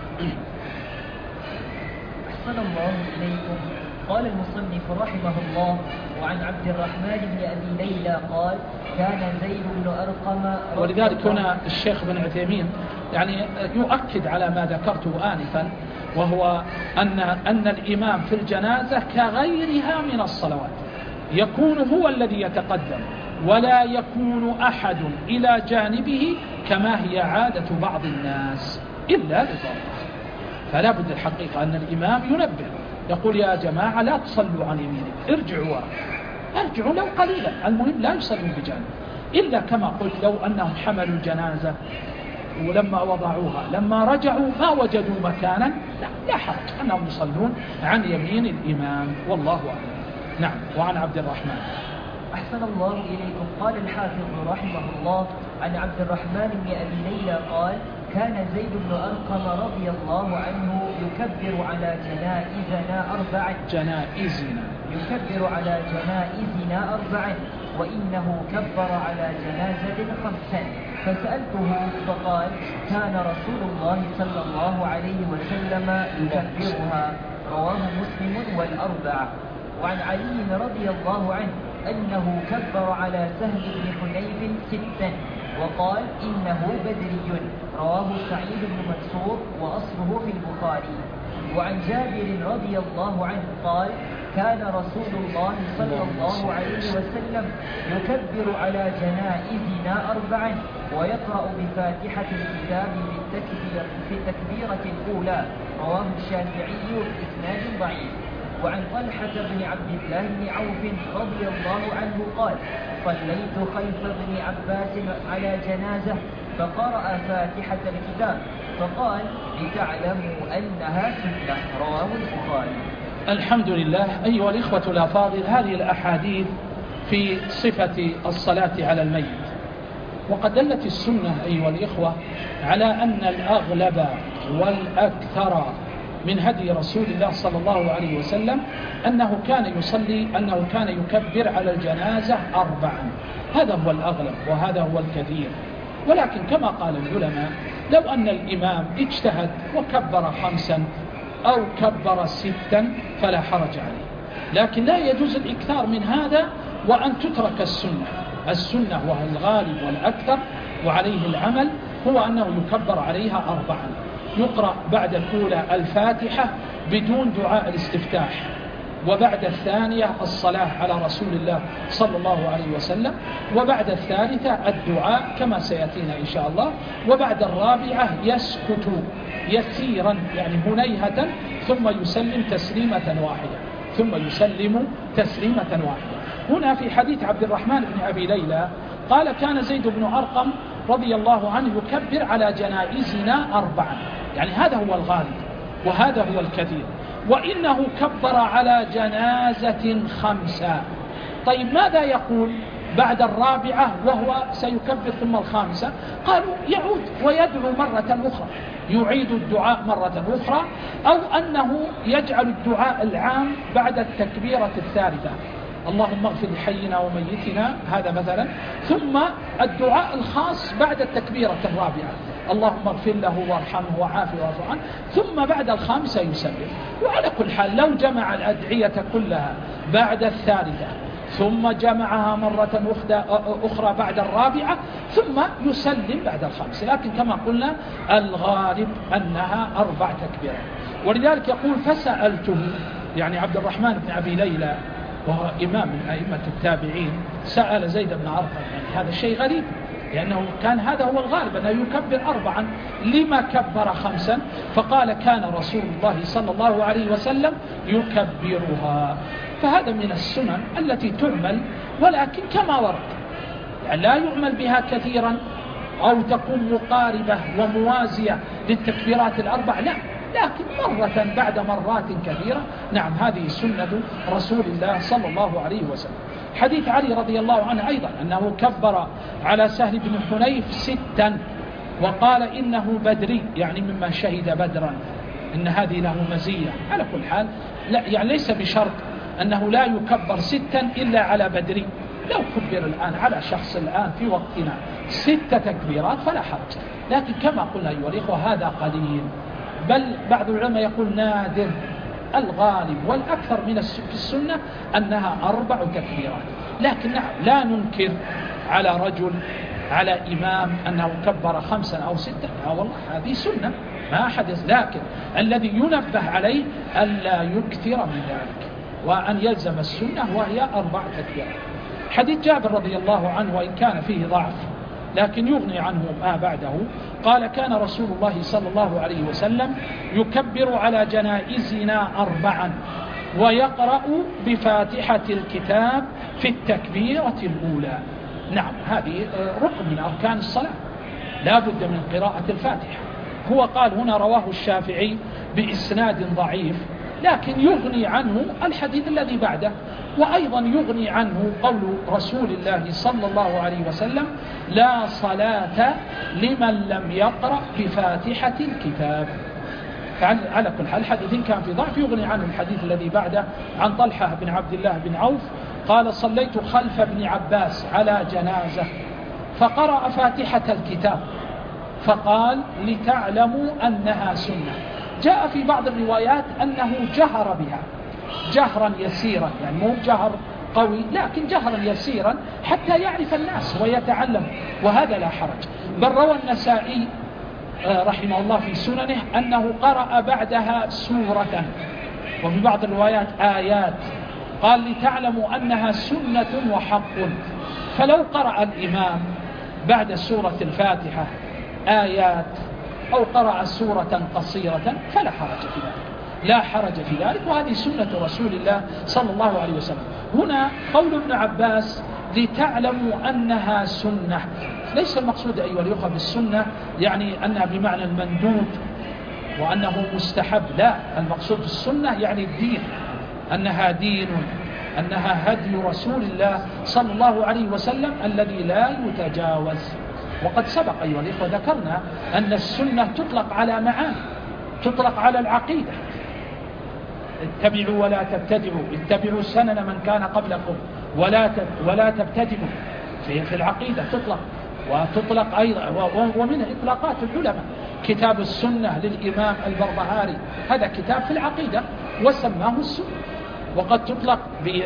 B: أحسن الله إليكم. قال المصنف رحمه الله: وعن عبد الرحمن بن أبي ليلى قال: كان زيد بن أرقم.
A: ولذلك هنا الشيخ بن عثيمين يعني يؤكد على ما ذكرته آنفا، وهو أن الإمام في الجنازة كغيرها من الصلوات، يكون هو الذي يتقدم، ولا يكون أحد إلى جانبه كما هي عادة بعض الناس إلا لضرورة. فلا بد الحقيقة أن الإمام ينبه، يقول يا جماعة لا تصلوا عن يمينك، ارجعوا لو قليلا، المهم لا يصلوا بجانب، إلا كما قلت لو أنهم حملوا الجنازة ولما وضعوها لما رجعوا ما وجدوا مكانا لا حرج أنهم يصلون عن يمين الإمام، والله أعلم. نعم. وعن عبد الرحمن.
B: أحسن الله إليكم. قال الحافظ رحمه الله عن عبد الرحمن بن أبي ليلى قال: كان زيد بن أرقم رضي الله عنه يكبر على جنائزنا أربعا، وإنه كبر على جنازة 5. فسألته فقال: كان رسول الله صلى الله عليه وسلم يكبرها. رواه مسلم والأربعة. وعن علي رضي الله عنه أنه كبر على سهل بن حنيف 6 وقال إنه بدري. رواه سعيد بن منصور وأصله في البخاري. وعن جابر رضي الله عنه قال كان رسول الله صلى الله عليه وسلم يكبر على جنائزنا 4 ويقرأ بفاتحة الكتاب في التكبيرة الأولى. رواه الشافعي بإسناد ضعيف. وعن طلحة بن عبد الله بن عوف رضي الله عنه قال صليت خلف ابن عباس على جنازة فقرأ فاتحة الكتاب فقال لتعلموا أنها سنة. رواه البخاري.
A: الحمد لله. أيها الإخوة الأفاضل، هذه الأحاديث في صفة الصلاة على الميت، وقد دلت السنة أيها الإخوة على أن الأغلب والأكثر من هدي رسول الله صلى الله عليه وسلم أنه كان يكبر على الجنازة 4. هذا هو الأغلب وهذا هو الكثير. ولكن كما قال العلماء لو أن الإمام اجتهد وكبر 5 أو كبر 6 فلا حرج عليه، لكن لا يجوز الإكثار من هذا وأن تترك السنة وهو الغالب والأكثر وعليه العمل هو أنه يكبر عليها 4. يقرأ بعد الأولى الفاتحة بدون دعاء الاستفتاح، وبعد الثانية الصلاة على رسول الله صلى الله عليه وسلم، وبعد الثالثة الدعاء كما سيأتينا إن شاء الله، وبعد الرابعة يسكت يسيرا يعني هنيهة ثم يسلم تسليمة واحدة. هنا في حديث عبد الرحمن بن أبي ليلى قال كان زيد بن أرقم رضي الله عنه يكبر على جنائزنا 4، يعني هذا هو الغالب وهذا هو الكثير. وإنه كبر على جنازة 5. طيب ماذا يقول بعد الرابعة وهو سيكبر ثم الخامسة؟ قالوا يعود ويدعو مرة أخرى، يعيد الدعاء مرة أخرى، أو أنه يجعل الدعاء العام بعد التكبيرة الثالثة، اللهم اغفر لحينا وميتنا، هذا مثلا، ثم الدعاء الخاص بعد التكبيرة الرابعة، اللهم اغفر له وارحمه وعافه واعف عنه، ثم بعد الخامسة يسلم. وعلى كل حال لو جمع الأدعية كلها بعد الثالثة ثم جمعها مرة أخرى بعد الرابعة ثم يسلم بعد الخامسة، لكن كما قلنا الغالب أنها 4 تكبيرات. ولذلك يقول فسألته، يعني عبد الرحمن بن أبي ليلى وهو إمام من أئمة التابعين سأل زيد بن أرقم، يعني هذا الشيء غريب لأنه كان هذا هو الغالب أنه يكبر 4، لما كبر 5؟ فقال كان رسول الله صلى الله عليه وسلم يكبرها. فهذا من السنن التي تعمل، ولكن كما ورد، يعني لا يعمل بها كثيرا أو تكون مقاربة وموازية للتكبيرات ال4، لا، لكن مرة بعد مرات كثيرة. نعم، هذه سنة رسول الله صلى الله عليه وسلم. حديث علي رضي الله عنه أيضا أنه كبر على سهل بن حنيف 6 وقال إنه بدري، يعني ممن شهد بدرا، إن هذه له مزية. على كل حال لا، يعني ليس بشرط أنه لا يكبر 6 إلا على بدري. لو كبر الآن على شخص الآن في وقتنا 6 تكبيرات فلا حرج، لكن كما قلنا أيها الإخوة هذا قليل، بل بعض العلماء يقول نادر. الغالب والأكثر من في السنة أنها 4 تكبيرات. لكن نعم، لا ننكر على رجل على إمام أنه كبر 5 أو 6، لا والله هذه سنة ما حدث، لكن الذي ينبه عليه ألا يكثر من ذلك وأن يلزم السنة وهي 4 تكبيرات. حديث جابر رضي الله عنه وإن كان فيه ضعف لكن يغني عنه ما بعده، قال كان رسول الله صلى الله عليه وسلم يكبر على جنائزنا 4 ويقرأ بفاتحة الكتاب في التكبيرة الأولى. نعم، هذه ركن من أركان الصلاة، لا بد من قراءة الفاتحة. هو قال هنا رواه الشافعي بإسناد ضعيف، لكن يغني عنه الحديث الذي بعده، وأيضا يغني عنه قول رسول الله صلى الله عليه وسلم لا صلاة لمن لم يقرأ بفاتحة الكتاب. على كل حال الحديث كان في ضعف، يغني عنه الحديث الذي بعده عن طلحة بن عبد الله بن عوف قال صليت خلف ابن عباس على جنازة فقرأ فاتحة الكتاب فقال لتعلموا أنها سنة. جاء في بعض الروايات أنه جهر بها، جهرا يسيرا، يعني مو جهر قوي لكن جهرا يسيرا حتى يعرف الناس ويتعلم، وهذا لا حرج. بل روى النسائي رحمه الله في سننه أنه قرأ بعدها سورة، وفي بعض الروايات آيات، قال لتعلموا أنها سنة وحق. فلو قرأ الإمام بعد سورة الفاتحة آيات أو قرأ سورة قصيرة فلا حرج في ذلك، لا حرج في ذلك، وهذه سنة رسول الله صلى الله عليه وسلم. هنا قول ابن عباس لتعلموا أنها سنة، ليس المقصود أيها الأخوة بالسنة يعني أنها بمعنى المندوب وأنه مستحب، لا، المقصود السنة يعني الدين، أنها دين، أنها هدي رسول الله صلى الله عليه وسلم الذي لا يتجاوز. وقد سبق أيها الأخوة ذكرنا أن السنة تطلق على معاني، تطلق على العقيدة، اتبعوا ولا تبتدعوا، اتبعوا سنن من كان قبلكم ولا تبتدعوا، في العقيدة تطلق، وتطلق أيضا ومن إطلاقات العلماء كتاب السنة للإمام البربهاري، هذا كتاب في العقيدة وسماه السنة. وقد تطلق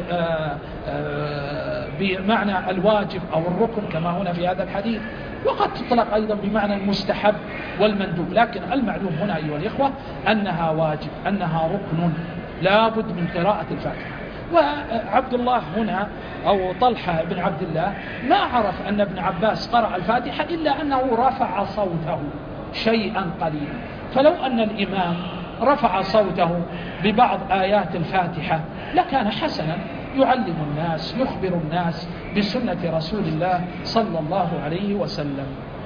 A: بمعنى الواجب أو الركن كما هنا في هذا الحديث، وقد تطلق أيضا بمعنى المستحب والمندوب، لكن المعلوم هنا أيها الإخوة أنها واجب، أنها ركن لا بد من قراءة الفاتحة. وعبد الله هنا أو طلحة بن عبد الله ما عرف أن ابن عباس قرأ الفاتحة إلا أنه رفع صوته شيئا قليلا، فلو أن الإمام رفع صوته ببعض آيات الفاتحة لكان حسنا، يعلم الناس، يخبر الناس بسنة رسول الله صلى الله عليه وسلم.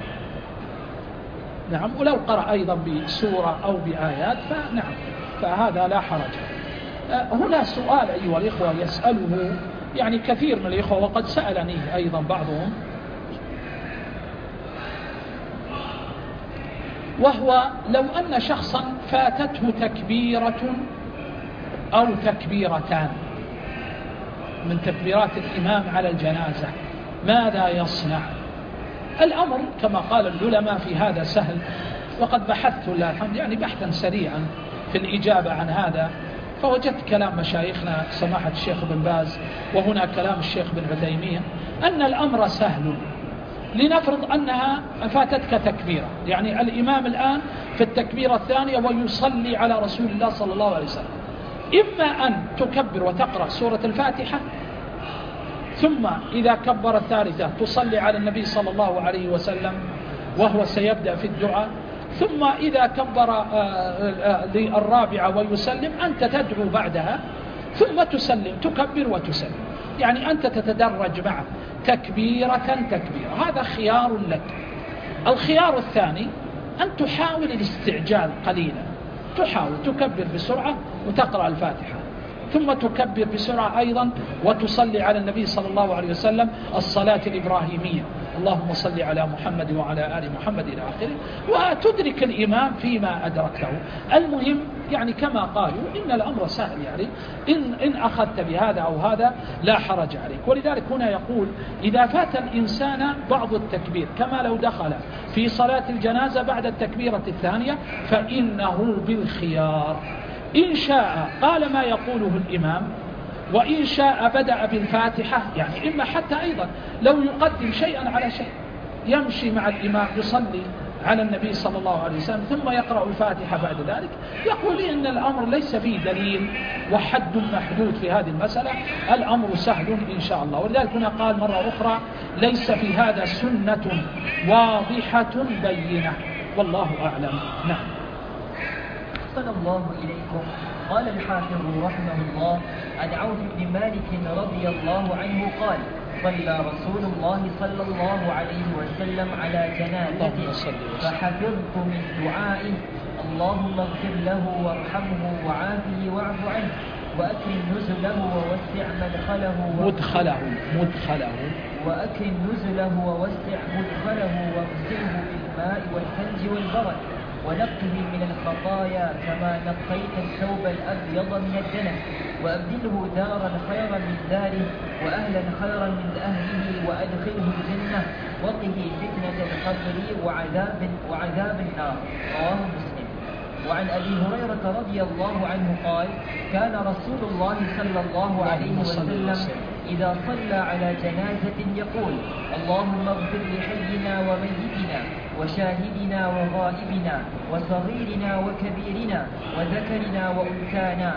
A: نعم، ولو قرأ أيضا بسورة أو بآيات فنعم، فهذا لا حرج. هنا سؤال أيها الإخوة يسأله يعني كثير من الإخوة، وقد سألني أيضا بعضهم، وهو لو أن شخصا فاتته تكبيرة أو تكبيرتان من تكبيرات الإمام على الجنازة ماذا يصنع؟ الأمر كما قال العلماء في هذا سهل، وقد بحثت لله الحمد يعني بحثا سريعا في الإجابة عن هذا، فوجدت كلام مشايخنا سماحة الشيخ بن باز، وهنا كلام الشيخ بن عثيمين، أن الأمر سهل. لنفرض أنها فاتتك تكبيرة، يعني الإمام الآن في التكبيرة الثانية ويصلي على رسول الله صلى الله عليه وسلم، إما أن تكبر وتقرأ سورة الفاتحة، ثم إذا كبر الثالثة تصلي على النبي صلى الله عليه وسلم وهو سيبدأ في الدعاء، ثم إذا كبر للرابعة ويسلم أنت تدعو بعدها ثم تسلم، تكبر وتسلم، يعني أنت تتدرج معه تكبيرة تكبيرة، هذا خيار لك. الخيار الثاني أن تحاول الاستعجال قليلا، تحاول تكبر بسرعة وتقرأ الفاتحة، ثم تكبر بسرعة أيضا وتصلي على النبي صلى الله عليه وسلم الصلاة الإبراهيمية، اللهم صل على محمد وعلى آل محمد إلى آخره، وتدرك الإمام فيما أدركته. المهم يعني كما قالوا إن الأمر سهل، يعني إن أخذت بهذا أو هذا لا حرج عليك. ولذلك هنا يقول إذا فات الإنسان بعض التكبير كما لو دخل في صلاة الجنازة بعد التكبيرة الثانية فإنه بالخيار، إن شاء قال ما يقوله الإمام، وإن شاء بدأ بالفاتحة، يعني إما حتى أيضا لو يقدم شيئا على شيء، يمشي مع الإمام يصلي على النبي صلى الله عليه وسلم ثم يقرأ الفاتحة بعد ذلك، يقول إن الأمر ليس فيه دليل وحد محدود في هذه المسألة، الأمر سهل إن شاء الله. ولذلك هنا قال مرة أخرى ليس في هذا سنة واضحة بينة، والله أعلم. نعم.
B: أحسن الله إليكم. قال الحافظ رحمه الله عن عوف بن مالك رضي الله عنه قال صلى رسول الله صلى الله عليه وسلم على جنازته فحفظت من دعائه اللهم اغفر له وارحمه وعافه واعف عنه وأكرم نزله ووسع مدخله وأكرم نزله ووسع مدخله واغسله بالماء والثلج والبرد ونقه من الخطايا كما نقيت الثوب الأبيض من الدنس وأبدله دارا خيرا من داره وأهلا خيرا من أهله وأدخله الجنة وقه فتنة القبر وعذاب النار. رواه مسلم. وعن أبي هريرة رضي الله عنه قال كان رسول الله صلى الله عليه وسلم إذا صلى على جنازة يقول اللهم اغفر لحينا وميتنا وشاهدنا وغائبنا وصغيرنا وكبيرنا وذكرنا وأنثانا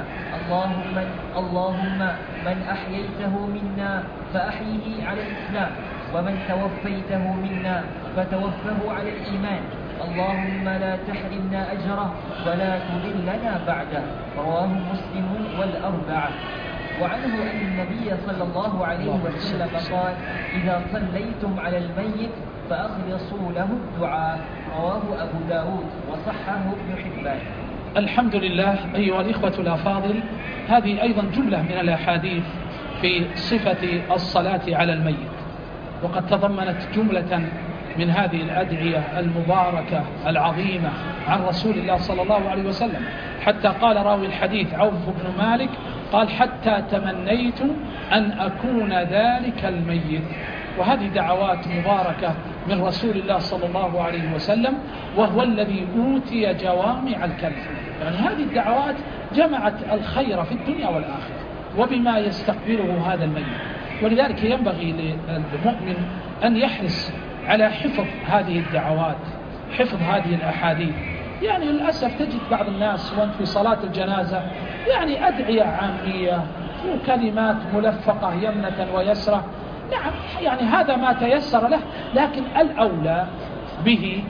B: اللهم من أحييته منا فأحيه على الإسلام ومن توفيته منا فتوفه على الإيمان اللهم لا تحرمنا أجره ولا تضلنا بعده. رواه مسلم والأربعة. وعنه أن النبي صلى الله عليه وسلم قال إذا صليتم على الميت فأخلصوا له الدعاء. رواه أبو داود وصححه ابن حبان.
A: الحمد لله. أيها الإخوة الأفاضل، هذه أيضا جملة من الأحاديث في صفة الصلاة على الميت، وقد تضمنت جملة من هذه الأدعية المباركة العظيمة عن رسول الله صلى الله عليه وسلم، حتى قال راوي الحديث عوف بن مالك قال حتى تمنيت أن أكون ذلك الميت. وهذه دعوات مباركة من رسول الله صلى الله عليه وسلم، وهو الذي أوتي جوامع الكلم. يعني هذه الدعوات جمعت الخير في الدنيا والآخرة وبما يستقبله هذا الميت. ولذلك ينبغي للمؤمن أن يحرص على حفظ هذه الدعوات، حفظ هذه الأحاديث. يعني للأسف تجد بعض الناس وانت في صلاة الجنازة يعني أدعية عامية وكلمات ملفقة يمنة ويسرة. نعم، يعني هذا ما تيسر له، لكن الأولى به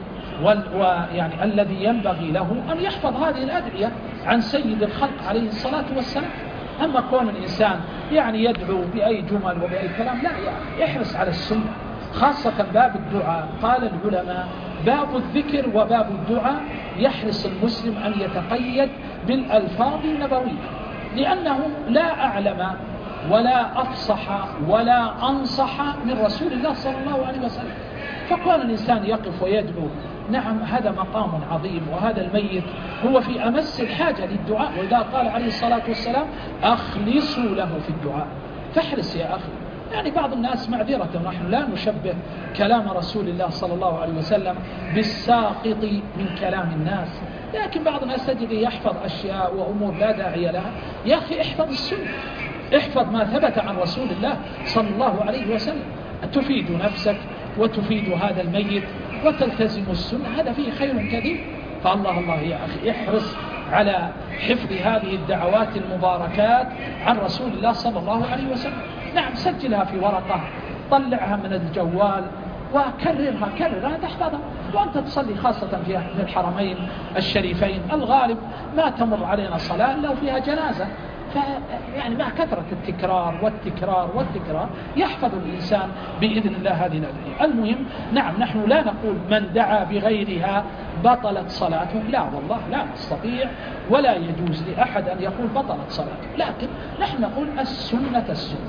A: ويعني الذي ينبغي له أن يحفظ هذه الأدعية عن سيد الخلق عليه الصلاة والسلام. أما كون الإنسان يعني يدعو بأي جمل وبأي كلام، لا، يعني يحرص على السنة، خاصة باب الدعاء. قال العلماء باب الذكر وباب الدعاء يحرص المسلم أن يتقيد بالألفاظ النبوية، لأنه لا أعلم ولا أفصح ولا أنصح من رسول الله صلى الله عليه وسلم. فكون الإنسان يقف ويدعو، نعم هذا مقام عظيم، وهذا الميت هو في أمس الحاجة للدعاء. وإذا قال عليه الصلاة والسلام أخلصوا له في الدعاء. فاحرص يا أخي. يعني بعض الناس معذرة، نحن لا نشبه كلام رسول الله صلى الله عليه وسلم بالساقط من كلام الناس، لكن بعض الناس تجد يحفظ أشياء وأمور لا داعي لها. يا أخي احفظ السنة، احفظ ما ثبت عن رسول الله صلى الله عليه وسلم، تفيد نفسك وتفيد هذا الميت وتلتزم السنة، هذا فيه خير كثير. فالله يا أخي احرص على حفظ هذه الدعوات المباركات عن رسول الله صلى الله عليه وسلم. نعم، سجلها في ورقة، طلعها من الجوال كررها تحفظها وأنت تصلي، خاصة في الحرمين الشريفين الغالب ما تمر علينا صلاة لو فيها جنازة. يعني مع كثرة التكرار والتكرار يحفظ الإنسان بإذن الله هذه الأدعية. المهم، نعم، نحن لا نقول من دعا بغيرها بطلت صلاته، لا والله لا نستطيع ولا يجوز لأحد أن يقول بطلت صلاته، لكن نحن نقول السنة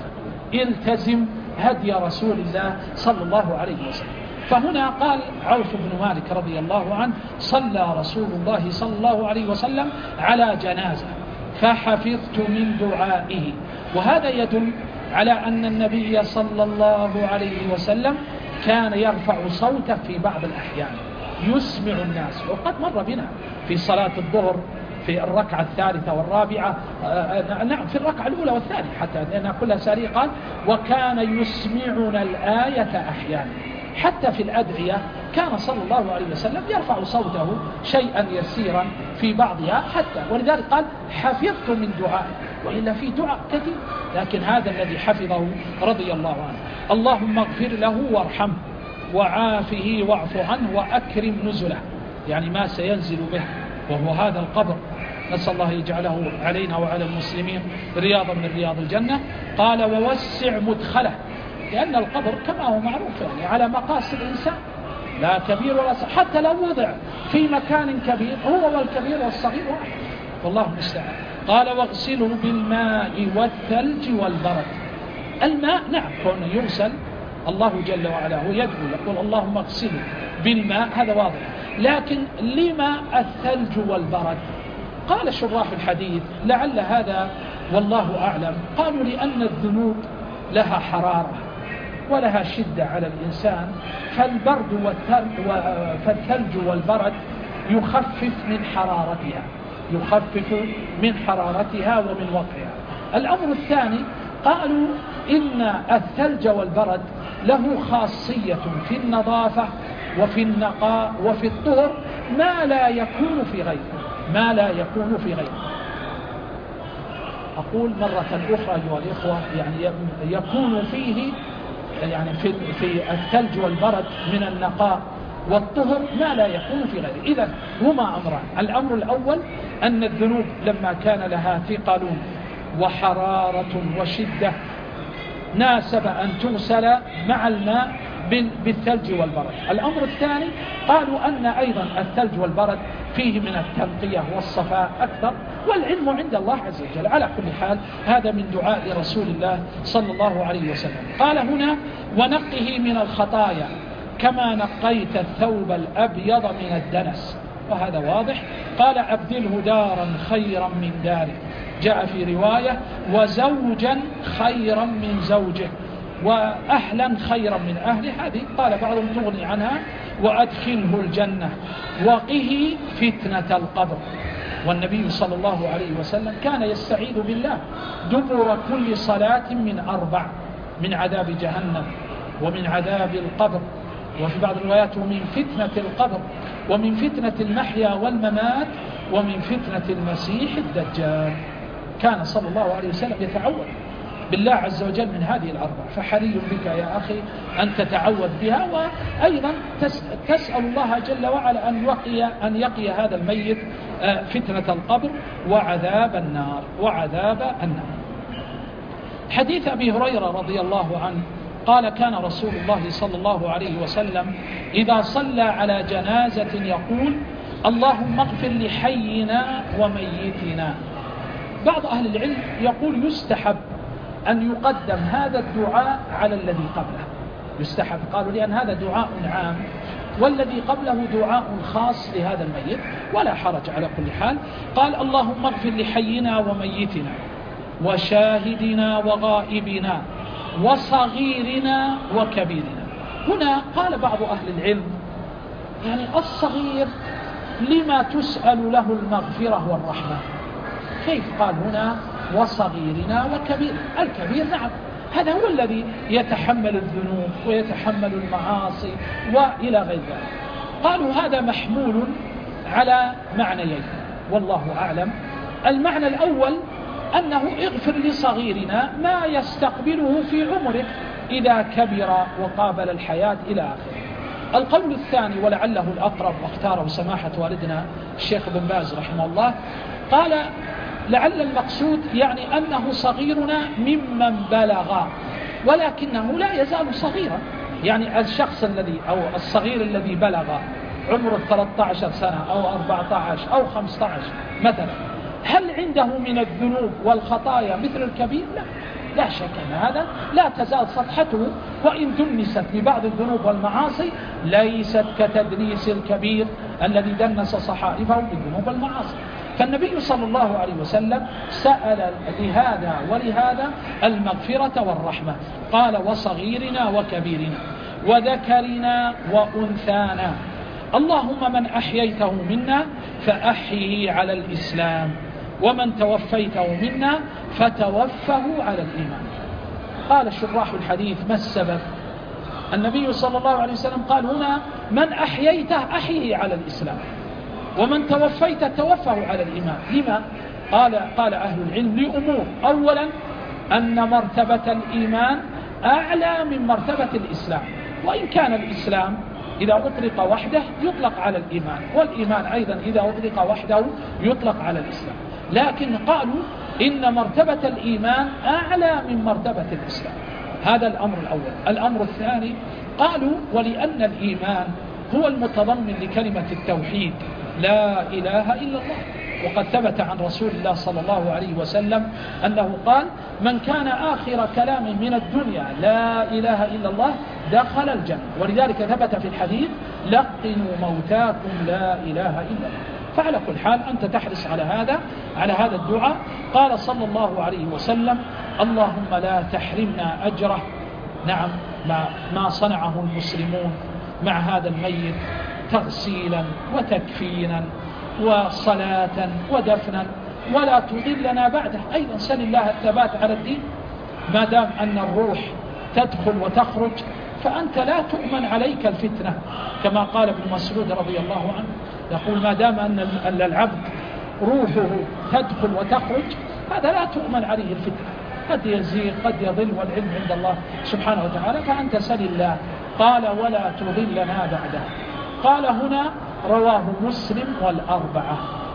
A: التزم هدي رسول الله صلى الله عليه وسلم. فهنا قال عوف بن مالك رضي الله عنه صلى رسول الله صلى الله عليه وسلم على جنازة فحفظت من دعائه. وهذا يدل على أن النبي صلى الله عليه وسلم كان يرفع صوته في بعض الأحيان يسمع الناس، وقد مر بنا في صلاة الظهر في الركعة الثالثة والرابعة، نعم في الركعة الأولى والثانية حتى لأنها كلها سارية، قال وكان يسمعنا الآية أحيانا. حتى في الأدعية كان صلى الله عليه وسلم يرفع صوته شيئا يسيرا في بعضها، حتى ولذلك قال حفظت من دعائه، وإلا في دعاء كثير، لكن هذا الذي حفظه رضي الله عنه. اللهم اغفر له وارحمه وعافه واعف عنه وأكرم نزله، يعني ما سينزل به وهو هذا القبر، نسأل الله يجعله علينا وعلى المسلمين رياضا من رياض الجنة. قال ووسع مدخله، لأن القبر كما هو معروف يعني على مقاس الإنسان، لا كبير ولا صغير، حتى لو وضع في مكان كبير هو والكبير والصغير واحد، والله المستعان. قال واغسله بالماء والثلج والبرد. الماء نعم كونه يغسل، الله جل وعلا هو يدعو يقول اللهم اغسله بالماء، هذا واضح، لكن لما الثلج والبرد؟ قال شراح الحديث لعل هذا والله أعلم، قالوا لأن الذنوب لها حرارة ولها شدة على الإنسان، فالثلج والبرد يخفف من حرارتها، يخفف من حرارتها ومن وقعها. الأمر الثاني قالوا إن الثلج والبرد له خاصية في النظافة وفي النقاء وفي الطهر ما لا يكون في غيره، ما لا يكون في غيره. أقول مرة أخرى أيها الإخوة، يعني يكون فيه يعني في الثلج والبرد من النقاء والطهر ما لا يكون في غيره. إذن هما أمران. الأمر الأول أن الذنوب لما كان لها ثقل وحرارة وشدة ناسب أن تغسل مع الماء بالثلج والبرد. الأمر الثاني قالوا أن أيضا الثلج والبرد فيه من التنقية والصفاء أكثر، والعلم عند الله عز وجل. على كل حال هذا من دعاء رسول الله صلى الله عليه وسلم. قال هنا ونقه من الخطايا كما نقيت الثوب الأبيض من الدنس، وهذا واضح. قال أبدله دارا خيرا من داره، جاء في رواية وزوجا خيرا من زوجه، وأهلا خيرا من أهله، هذه قال بعضهم تغني عنها. وأدخله الجنة وقه فتنة القبر. والنبي صلى الله عليه وسلم كان يستعيذ بالله دبر كل صلاة من 4: من عذاب جهنم، ومن عذاب القبر، وفي بعض الروايات ومن فتنة القبر، ومن فتنة المحيا والممات، ومن فتنة المسيح الدجال. كان صلى الله عليه وسلم يتعوذ بالله عز وجل من هذه الأربع، فحري بك يا أخي أن تتعوذ بها، وأيضا تسأل الله جل وعلا أن يقي هذا الميت فتنة القبر وعذاب النار. حديث أبي هريرة رضي الله عنه قال كان رسول الله صلى الله عليه وسلم إذا صلى على جنازة يقول اللهم اغفر لحينا وميتنا. بعض أهل العلم يقول يستحب أن يقدم هذا الدعاء على الذي قبله، يستحب، قالوا لأن هذا دعاء عام والذي قبله دعاء خاص لهذا الميت، ولا حرج على كل حال. قال اللهم اغفر لحينا وميتنا وشاهدنا وغائبنا وصغيرنا وكبيرنا. هنا قال بعض أهل العلم يعني الصغير لما تسأل له المغفرة والرحمة، كيف قال هنا وصغيرنا وكبير؟ الكبير نعم هذا هو الذي يتحمل الذنوب ويتحمل المعاصي وإلى غير ذلك. قالوا هذا محمول على معنيين والله أعلم. المعنى الأول أنه اغفر لصغيرنا ما يستقبله في عمره إذا كبر وقابل الحياة إلى آخره. القول الثاني ولعله الأقرب واختاره سماحة والدنا الشيخ بن باز رحمه الله، قال لعل المقصود يعني أنه صغيرنا ممن بلغ، ولكنه لا يزال صغيرا. يعني الشخص الذي أو الصغير الذي بلغ عمره 13 سنة أو 14 أو 15 مثلا، هل عنده من الذنوب والخطايا مثل الكبير؟ لا شك أن هذا لا تزال صفحته، وإن دنست ببعض الذنوب والمعاصي ليست كتدنيس الكبير الذي دنس صحائفه بالذنوب والمعاصي. فالنبي صلى الله عليه وسلم سأل لهذا ولهذا المغفرة والرحمة، قال وصغيرنا وكبيرنا وذكرنا وأنثانا، اللهم من أحييته منا فأحيه على الإسلام، ومن توفيته منا فتوفه على الإيمان. قال شراح الحديث ما السبب؟ النبي صلى الله عليه وسلم قال هنا من أحييته أحيه على الإسلام، ومن توفيت توفه على الإيمان. لما؟ قال أهل العلم لأمور. أولا أن مرتبة الإيمان أعلى من مرتبة الإسلام، وإن كان الإسلام إذا أطلق وحده يطلق على الإيمان، والإيمان أيضا إذا أطلق وحده يطلق على الإسلام، لكن قالوا إن مرتبة الإيمان أعلى من مرتبة الإسلام. هذا الأمر الأول. الأمر الثاني قالوا ولأن الإيمان هو المتضمن لكلمة التوحيد لا إله إلا الله، وقد ثبت عن رسول الله صلى الله عليه وسلم أنه قال من كان آخر كلامه من الدنيا لا إله إلا الله دخل الجنة. ولذلك ثبت في الحديث لقنوا موتاكم لا إله إلا الله. فعلى كل حال أنت تحرص على هذا الدعاء. قال صلى الله عليه وسلم اللهم لا تحرمنا أجره. نعم ما صنعه المسلمون مع هذا الميت تغسيلا وتكفينا وصلاة ودفنا، ولا تضلنا بعده. أيضا سل الله الثبات على الدين. ما دام أن الروح تدخل وتخرج فأنت لا تؤمن عليك الفتنة، كما قال ابن مسعود رضي الله عنه، يقول ما دام أن العبد روحه تدخل وتخرج هذا لا تؤمن عليه الفتنة، قد يزيغ قد يضل، والعلم عند الله سبحانه وتعالى. فأنت سل الله. قال ولا تضلنا بعده. قال هنا رواه مسلم والأربعة.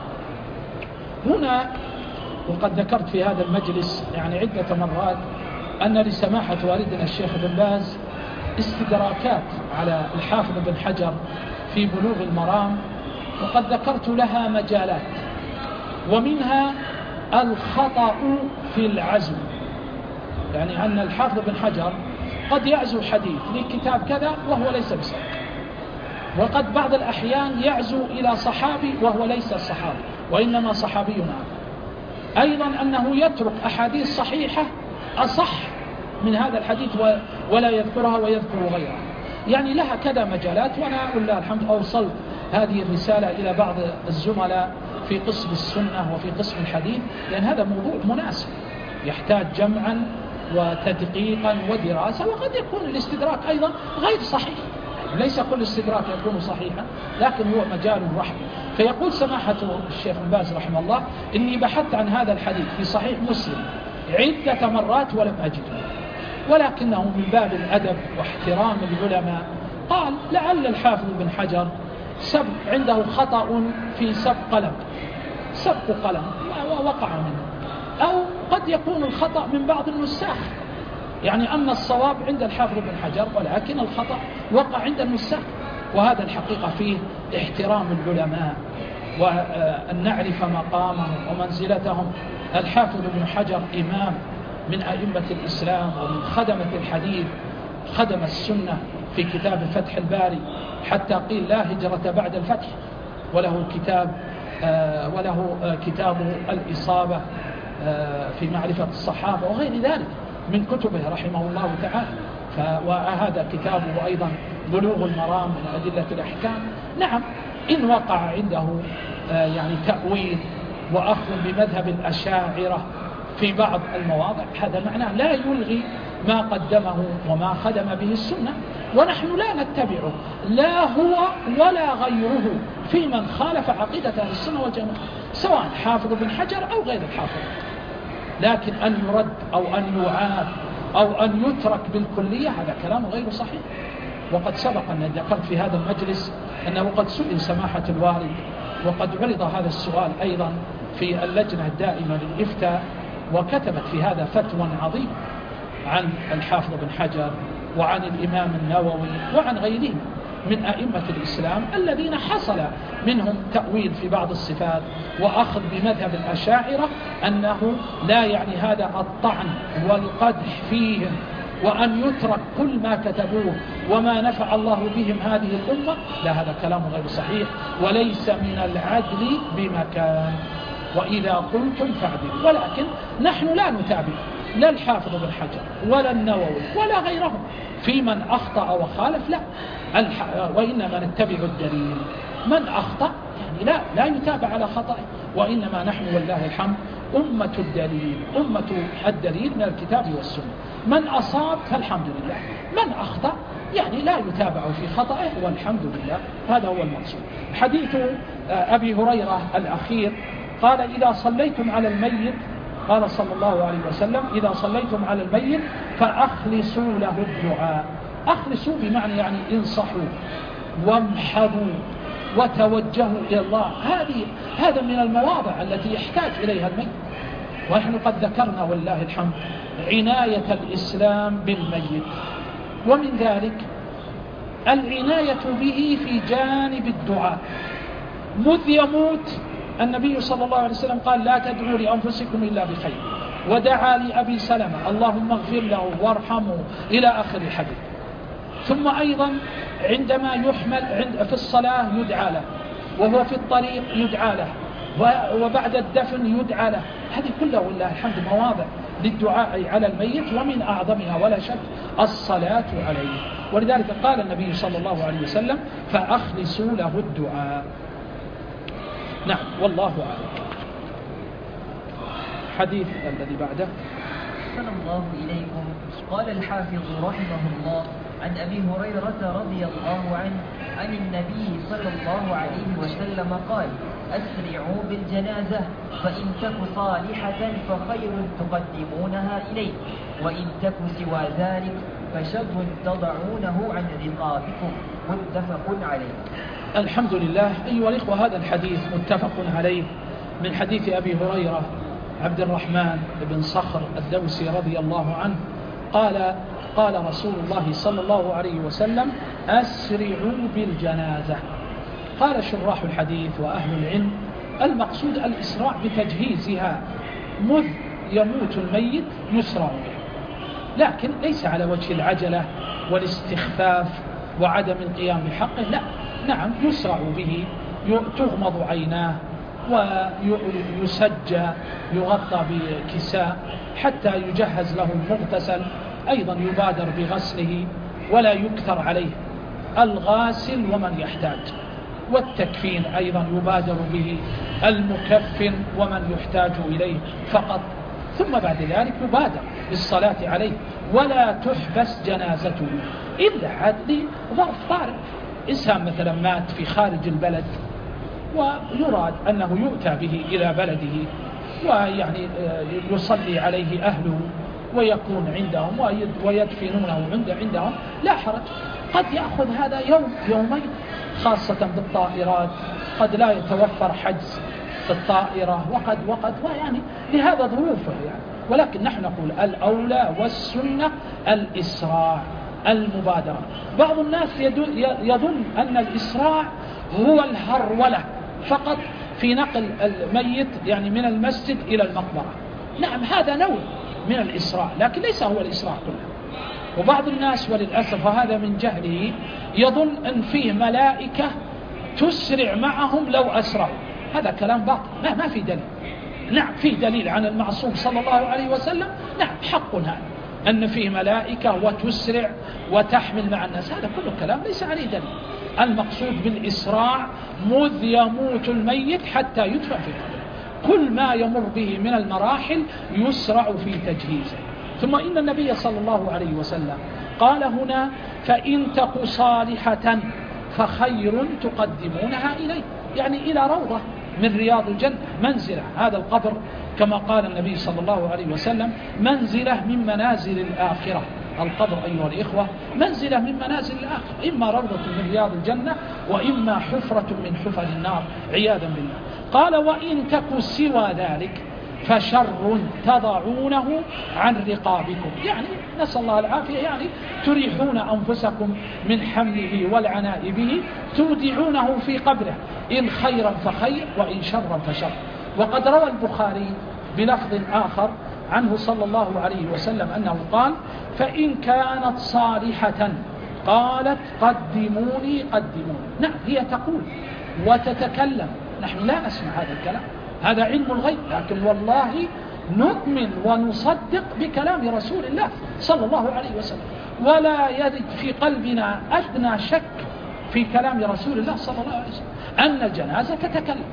A: هنا وقد ذكرت في هذا المجلس يعني عدة مرات أن لسماحة والدنا الشيخ بن باز استدراكات على الحافظ بن حجر في بلوغ المرام، وقد ذكرت لها مجالات، ومنها الخطأ في العزو، يعني أن الحافظ بن حجر قد يعزو حديث لكتاب كذا وهو ليس بصحيح، وقد بعض الأحيان يعزو إلى صحابي وهو ليس الصحابي وإنما صحابي آخر. أيضا أنه يترك أحاديث صحيحة أصح من هذا الحديث ولا يذكرها ويذكر غيرها، يعني لها كذا مجالات. وأنا أقول الله الحمد أوصلت هذه الرسالة إلى بعض الزملاء في قسم السنة وفي قسم الحديث، لأن هذا موضوع مناسب يحتاج جمعا وتدقيقا ودراسة، وقد يكون الاستدراك أيضا غير صحيح، ليس كل استدراك يكون صحيحا، لكن هو مجال رحب. فيقول سماحة الشيخ بن باز رحمه الله إني بحثت عن هذا الحديث في صحيح مسلم عدة مرات ولم أجده، ولكنه من باب الأدب واحترام العلماء قال لعل الحافظ بن حجر عنده خطأ في سبق قلم ووقع منه، أو قد يكون الخطأ من بعض النساخ، يعني أن الصواب عند الحافظ بن حجر ولكن الخطأ وقع عند النساخ. وهذا الحقيقة فيه احترام العلماء وأن نعرف مقامهم ومنزلتهم. الحافظ بن حجر إمام من أئمة الإسلام ومن خدمة الحديث، خدم السنة في كتاب فتح الباري حتى قيل لا هجرة بعد الفتح، وله كتابه الإصابة في معرفة الصحابة وغير ذلك من كتبه رحمه الله تعالى. وهذا كتابه أيضا بلوغ المرام من أدلة الأحكام. نعم إن وقع عنده يعني تأويل وأخذ بمذهب الأشاعرة في بعض المواضع، هذا معناه لا يلغي ما قدمه وما خدم به السنة، ونحن لا نتبعه لا هو ولا غيره في من خالف عقيدة أهل السنة والجماعة، سواء حافظ بن حجر أو غير الحافظ. لكن أن يرد أو أن يعاد أو أن يترك بالكلية هذا كلام غير صحيح. وقد سبق أن ذكرت في هذا المجلس أنه قد سئل سماحة الوالد، وقد عرض هذا السؤال أيضا في اللجنة الدائمة للإفتاء، وكتبت في هذا فتوى عظيم عن الحافظ بن حجر وعن الإمام النووي وعن غيرهم من أئمة الإسلام الذين حصل منهم تأويل في بعض الصفات وأخذ بمذهب الأشاعرة، أنه لا يعني هذا الطعن والقدح فيهم وأن يترك كل ما كتبوه وما نفع الله بهم هذه الأمة. لا، هذا كلام غير صحيح وليس من العدل بمكان، وإذا قلتم فاعدلوا. ولكن نحن لا نتابع لا الحافظ بن حجر ولا النووي ولا غيرهم في من أخطأ وخالف، لا، وإنما نتبع الدليل. من أخطأ يعني لا يتابع على خطأه، وإنما نحن والله الحمد أمة الدليل من الكتاب والسنة. من أصاب فالحمد لله، من أخطأ يعني لا يتابع في خطأه والحمد لله. هذا هو المقصود. حديث أبي هريرة الأخير قال إذا صليتم على الميت، قال صلى الله عليه وسلم إذا صليتم على الميت فأخلصوا له الدعاء. أخلصوا بمعنى يعني انصحوا وامحضوا وتوجهوا إلى الله. هذا من المواضع التي يحتاج إليها الميت. ونحن قد ذكرنا والله الحمد عناية الإسلام بالميت، ومن ذلك العناية به في جانب الدعاء. مذ يموت النبي صلى الله عليه وسلم قال لا تدعوا لأنفسكم إلا بخير، ودعا لأبي سلمة اللهم اغفر له وارحمه إلى آخر الحديث. ثم أيضا عندما يحمل في الصلاة يدعى له، وهو في الطريق يدعى له، وبعد الدفن يدعى له. هذه كلها والله الحمد مواضع للدعاء على الميت، ومن أعظمها ولا شك الصلاة عليه. ولذلك قال النبي صلى الله عليه وسلم فأخلصوا له الدعاء. نعم والله أعلم. حديث الذي بعده.
B: أحسن الله إليكم. قال الحافظ رحمه الله عن أبي هريرة رضي الله عنه عن النبي صلى الله عليه وسلم قال أسرعوا بالجنازة فإن تك صالحة فخير تقدمونها إليه، وإن تك سوى ذلك فشر تضعونه عن رقابكم. متفق عليه.
A: الحمد لله. أيها الإخوة، هذا الحديث متفق عليه من حديث أبي هريرة عبد الرحمن بن صخر الدوسي رضي الله عنه قال رسول الله صلى الله عليه وسلم أسرعوا بالجنازة. قال شراح الحديث وأهل العلم المقصود الإسراع بتجهيزها، مذ يموت الميت يسرع به، لكن ليس على وجه العجلة والاستخفاف وعدم القيام بحقه، لا، نعم يسرع به، تغمض عيناه ويسجى يغطى بكساء حتى يجهز له المغتسل، أيضا يبادر بغسله ولا يكثر عليه الغاسل ومن يحتاج، والتكفين أيضا يبادر به المكفن ومن يحتاج إليه فقط، ثم بعد ذلك يبادر بالصلاة عليه ولا تحبس جنازته إلا عاد لظرف طارئ. إنسان مثلا مات في خارج البلد ويراد أنه يؤتى به إلى بلده ويعني يصلي عليه أهله ويكون عندهم ويدفنونه عندهم، لا حرج. قد يأخذ هذا يوم يومين، خاصة بالطائرات قد لا يتوفر حجز في الطائرة وقد ويعني لهذا ظروفه يعني. ولكن نحن نقول الأولى والسنة الإسراع، المبادرة. بعض الناس يظن أن الإسراع هو الهرولة فقط في نقل الميت يعني من المسجد إلى المقبرة. نعم هذا نوع من الإسراع، لكن ليس هو الإسراع كله. وبعض الناس وللأسف وهذا من جهله يظن أن فيه ملائكة تسرع معهم لو أسرعوا. هذا كلام باطل، ما في دليل. نعم فيه دليل عن المعصوم صلى الله عليه وسلم، نعم حق هذا أن فيه ملائكة وتسرع وتحمل مع الناس، هذا كله كلام ليس عليه دليل. المقصود بالإسراع مذ يموت الميت حتى يدفن في قبره، كل ما يمر به من المراحل يسرع في تجهيزه. ثم إن النبي صلى الله عليه وسلم قال هنا فإن تك صالحة فخير تقدمونها إليه، يعني إلى روضة من رياض الجنة، منزلة. هذا القبر كما قال النبي صلى الله عليه وسلم منزلة من منازل الآخرة. القبر أيها الإخوة منزلة من منازل الآخرة، إما روضة من رياض الجنة وإما حفرة من حفر النار عياذا بالله. قال وإن تك سوى ذلك فشر تضعونه عن رقابكم، يعني نسأل الله العافية، يعني تريحون أنفسكم من حمله والعناء به، تودعونه في قبره، إن خيرا فخير وإن شرا فشر. وقد روى البخاري بلفظ آخر عنه صلى الله عليه وسلم أنه قال فإن كانت صالحة قالت قدموني قدموني. نعم هي تقول وتتكلم، نحن لا نسمع هذا الكلام، هذا علم الغيب، لكن والله نؤمن ونصدق بكلام رسول الله صلى الله عليه وسلم، ولا يرد في قلبنا أدنى شك في كلام رسول الله صلى الله عليه وسلم أن الجنازة تتكلم.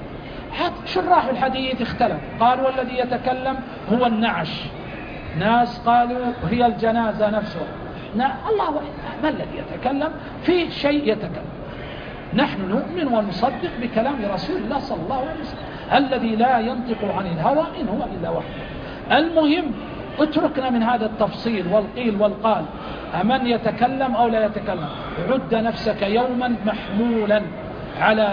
A: شراح الحديث اختلف، قالوا الذي يتكلم هو النعش، ناس قالوا هي الجنازة نفسها. الله ما الذي يتكلم؟ في شيء يتكلم. نحن نؤمن ونصدق بكلام رسول الله صلى الله عليه وسلم الذي لا ينطق عن الهوى إن هو إلا وحي. المهم اتركنا من هذا التفصيل والقيل والقال، أمن يتكلم أو لا يتكلم. عد نفسك يوما محمولا على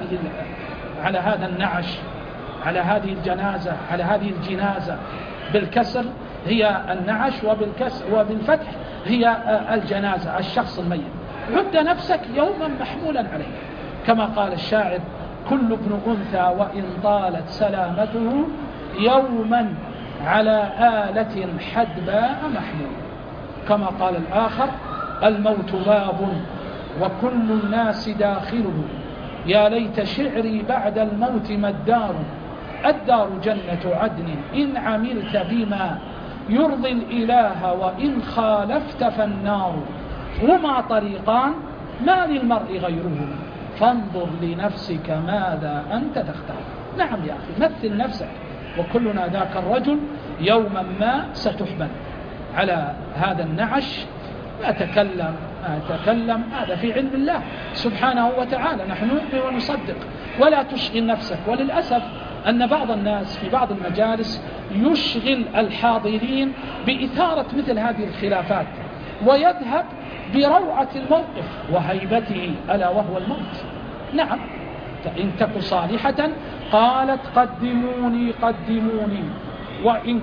A: هذا النعش، على هذه الجنازة، على هذه الجنازة، بالكسر هي النعش وبالفتح هي الجنازة، الشخص الميت. عد نفسك يوما محمولا عليه، كما قال الشاعر كل ابن أنثى وإن طالت سلامته يوما على آلة حدباء محمول. كما قال الآخر الموت باب وكل الناس داخله يا ليت شعري بعد الموت ما الدار جنة عدن إن عملت بما يرضي الإله وإن خالفت فالنار. هما طريقان ما للمرء غيرهما فانظر لنفسك ماذا أنت تختار. نعم يا أخي، مثل نفسك، وكلنا ذاك الرجل يوما ما ستحمل على هذا النعش. ما أتكلم هذا في علم الله سبحانه وتعالى، نحن نؤمن ونصدق. ولا تشغل نفسك. وللأسف أن بعض الناس في بعض المجالس يشغل الحاضرين بإثارة مثل هذه الخلافات، ويذهب بروعة الموقف وهيبته ألا وهو الموت. نعم، فإن تك صالحة قالت قدموني قدموني، وإن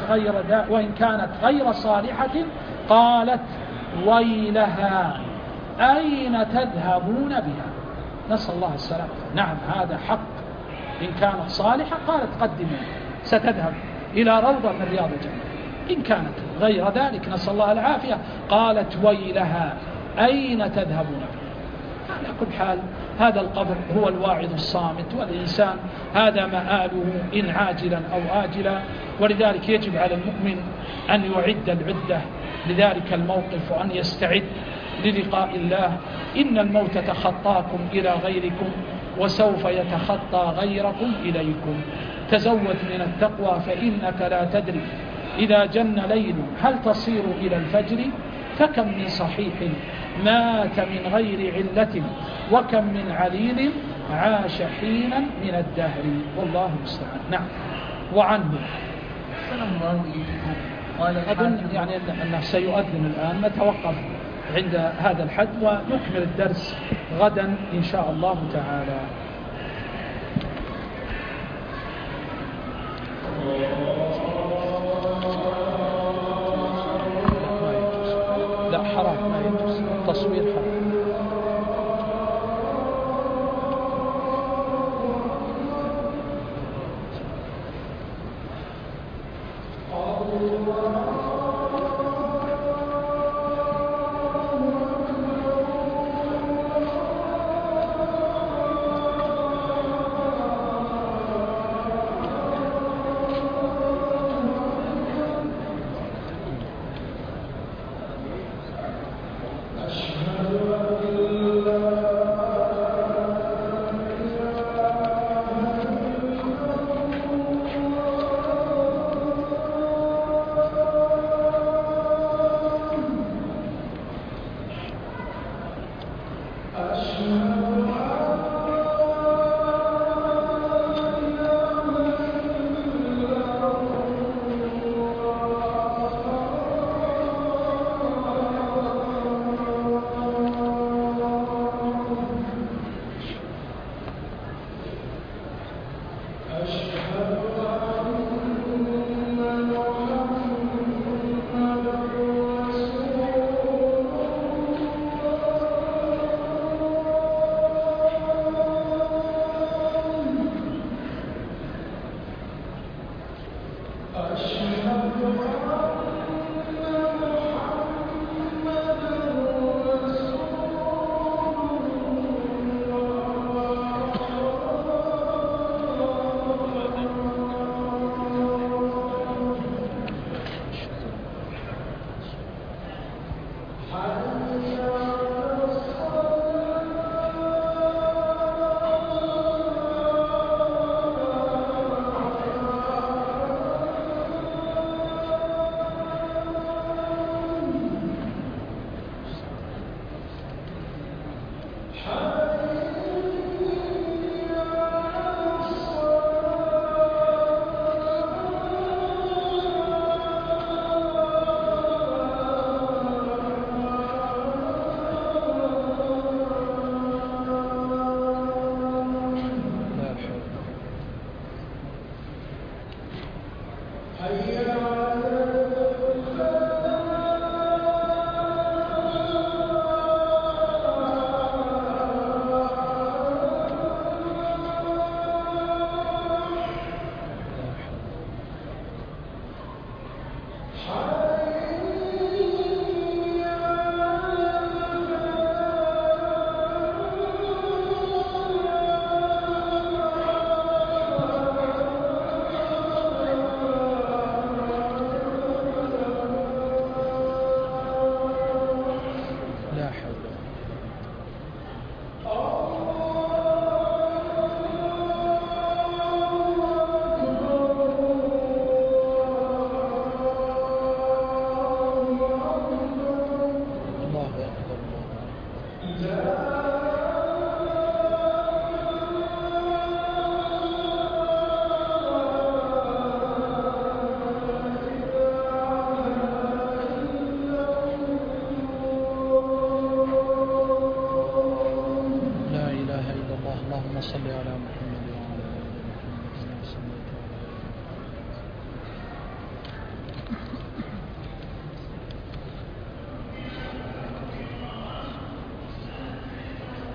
A: كانت غير صالحة قالت ويلها أين تذهبون بها. نسأل الله السلامة. نعم هذا حق. إن كانت صالحة قالت قدموني، ستذهب إلى روضة من رياض الجنة. إن كانت غير ذلك نسأل الله العافية قالت ويلها أين تذهبون بها. على كل حال هذا القبر هو الواعظ الصامت، والإنسان هذا مآله إن عاجلا أو آجلا. ولذلك يجب على المؤمن أن يعد العدة لذلك الموقف، وأن يستعد للقاء الله. إن الموت تخطاكم إلى غيركم وسوف يتخطى غيركم إليكم. تزود من التقوى فإنك لا تدري إذا جن ليل هل تصير إلى الفجر. فكم من صحيح مات من غير علة وكم من عليل عاش حينا من الدهر والله المستعان. نعم. وعنه
B: صلى الله إليكم قال
A: أظن يعني أنه سيؤذن الآن، نتوقف عند هذا الحد ونكمل الدرس غدا إن شاء الله تعالى. لا حرام، ما يجوز تصوير حرام.